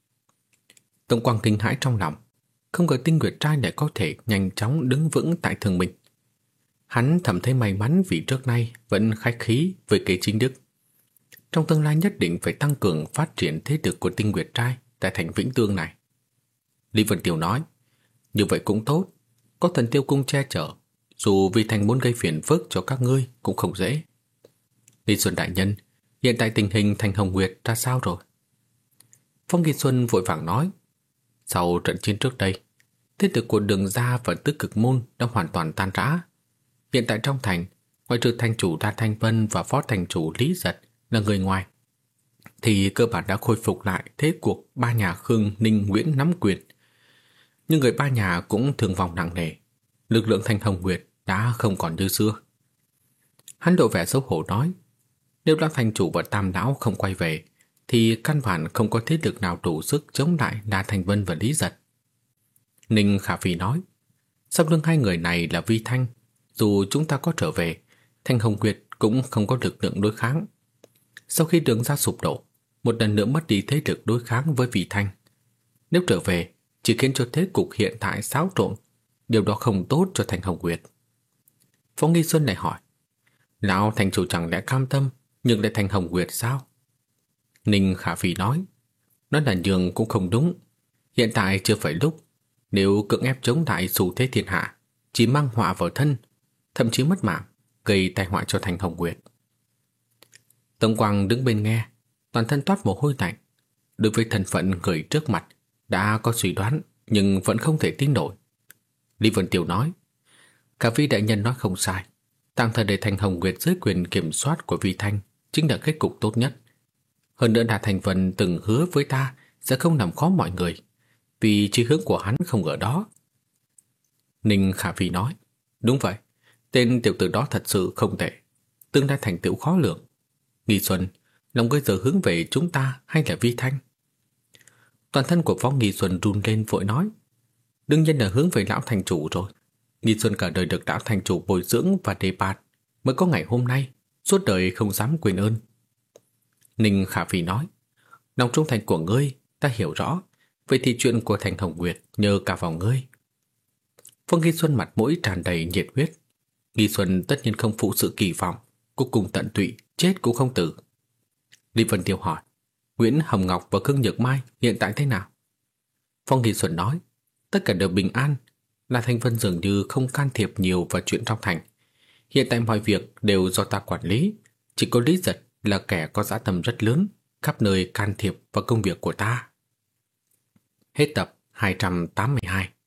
Tống Quang kinh hãi trong lòng, không ngờ Tinh Nguyệt Trai lại có thể nhanh chóng đứng vững tại Thường Minh. Hắn thầm thấy may mắn vì trước nay vẫn khách khí với Kế Chính Đức. Trong tương lai nhất định phải tăng cường phát triển thế lực của Tinh Nguyệt Trai tại thành Vĩnh Tương này. Lý Vân Tiêu nói, như vậy cũng tốt, có Thần Tiêu Cung che chở, dù vì thành muốn gây phiền phức cho các ngươi cũng không dễ. Lý Xuân đại nhân, hiện tại tình hình Thanh Hồng Nguyệt ra sao rồi? Phong Nghi Xuân vội vàng nói, sau trận chiến trước đây, thế lực của Đường Gia và Tứ Cực Môn đã hoàn toàn tan rã. Hiện tại trong thành, ngoại trừ thành chủ La Thanh Vân và phó thành chủ Lý Giật là người ngoài, thì cơ bản đã khôi phục lại thế cuộc ba nhà Khương, Ninh, Nguyễn nắm quyền. Nhưng người ba nhà cũng thương vong nặng nề, lực lượng Thanh Hồng Nguyệt đã không còn như xưa. Hắn lộ vẻ xấu hổ nói, nếu La thành chủ và Tam lão không quay về, thì căn bản không có thế lực nào đủ sức chống lại La Thanh Vân và Lý Giật. Ninh Khả Phi nói, sau lưng hai người này là Vi Thanh, dù chúng ta có trở về, Thanh Hồng Nguyệt cũng không có lực lượng đối kháng. Sau khi Đường Gia sụp đổ, một lần nữa mất đi thế lực đối kháng với Vi Thanh. Nếu trở về, chỉ khiến cho thế cục hiện tại xáo trộn, điều đó không tốt cho Thanh Hồng Nguyệt. Phong Nghi Xuân lại hỏi, lão thành chủ chẳng lẽ cam tâm nhưng lại Thanh Hồng Nguyệt sao? Ninh Khả Phi nói là nhường cũng không đúng, hiện tại chưa phải lúc. Nếu cưỡng ép chống lại xu thế thiên hạ, chỉ mang họa vào thân, thậm chí mất mạng, gây tai họa cho Thanh Hồng Nguyệt. Tống Quang đứng bên nghe, toàn thân toát mồ hôi lạnh. Đối với thân phận người trước mặt đã có suy đoán, nhưng vẫn không thể tin nổi. Lý Vân Tiêu nói, cả Vi đại nhân nói không sai, tạm thời để Thanh Hồng Nguyệt dưới quyền kiểm soát của Vi Thanh chính là kết cục tốt nhất. Hơn nữa Đà Thành Vân từng hứa với ta sẽ không làm khó mọi người, vì chí hướng của hắn không ở đó. Ninh Khả Phi nói, đúng vậy, tên tiểu tử đó thật sự không tệ, tương lai thành tựu khó lường. Nghi Xuân, lòng ngươi giờ hướng về chúng ta hay là Vi Thanh? Toàn thân của Phó Nghi Xuân run lên vội nói, đương nhiên là hướng về lão thành chủ rồi. Nghi Xuân cả đời được lão thành chủ bồi dưỡng và đề bạt, mới có ngày hôm nay, suốt đời không dám quên ơn. Ninh Khả Phi nói, lòng trung thành của ngươi ta hiểu rõ, vậy thì chuyện của Thanh Hồng Nguyệt nhờ cả vào ngươi. Phương Nghi Xuân mặt mũi tràn đầy nhiệt huyết. Nghi Xuân tất nhiên không phụ sự kỳ vọng, cuối cùng tận tụy, chết cũng không tử. Lý Vân Tiêu hỏi, Nguyễn Hồng Ngọc và Khương Nhược Mai hiện tại thế nào? Phong Nghi Xuân nói, tất cả đều bình an, La Thanh Vân dường như không can thiệp nhiều vào chuyện trong thành. Hiện tại mọi việc đều do ta quản lý, chỉ có Lý Giật là kẻ có dã tâm rất lớn, khắp nơi can thiệp vào công việc của ta. Hết tập 282.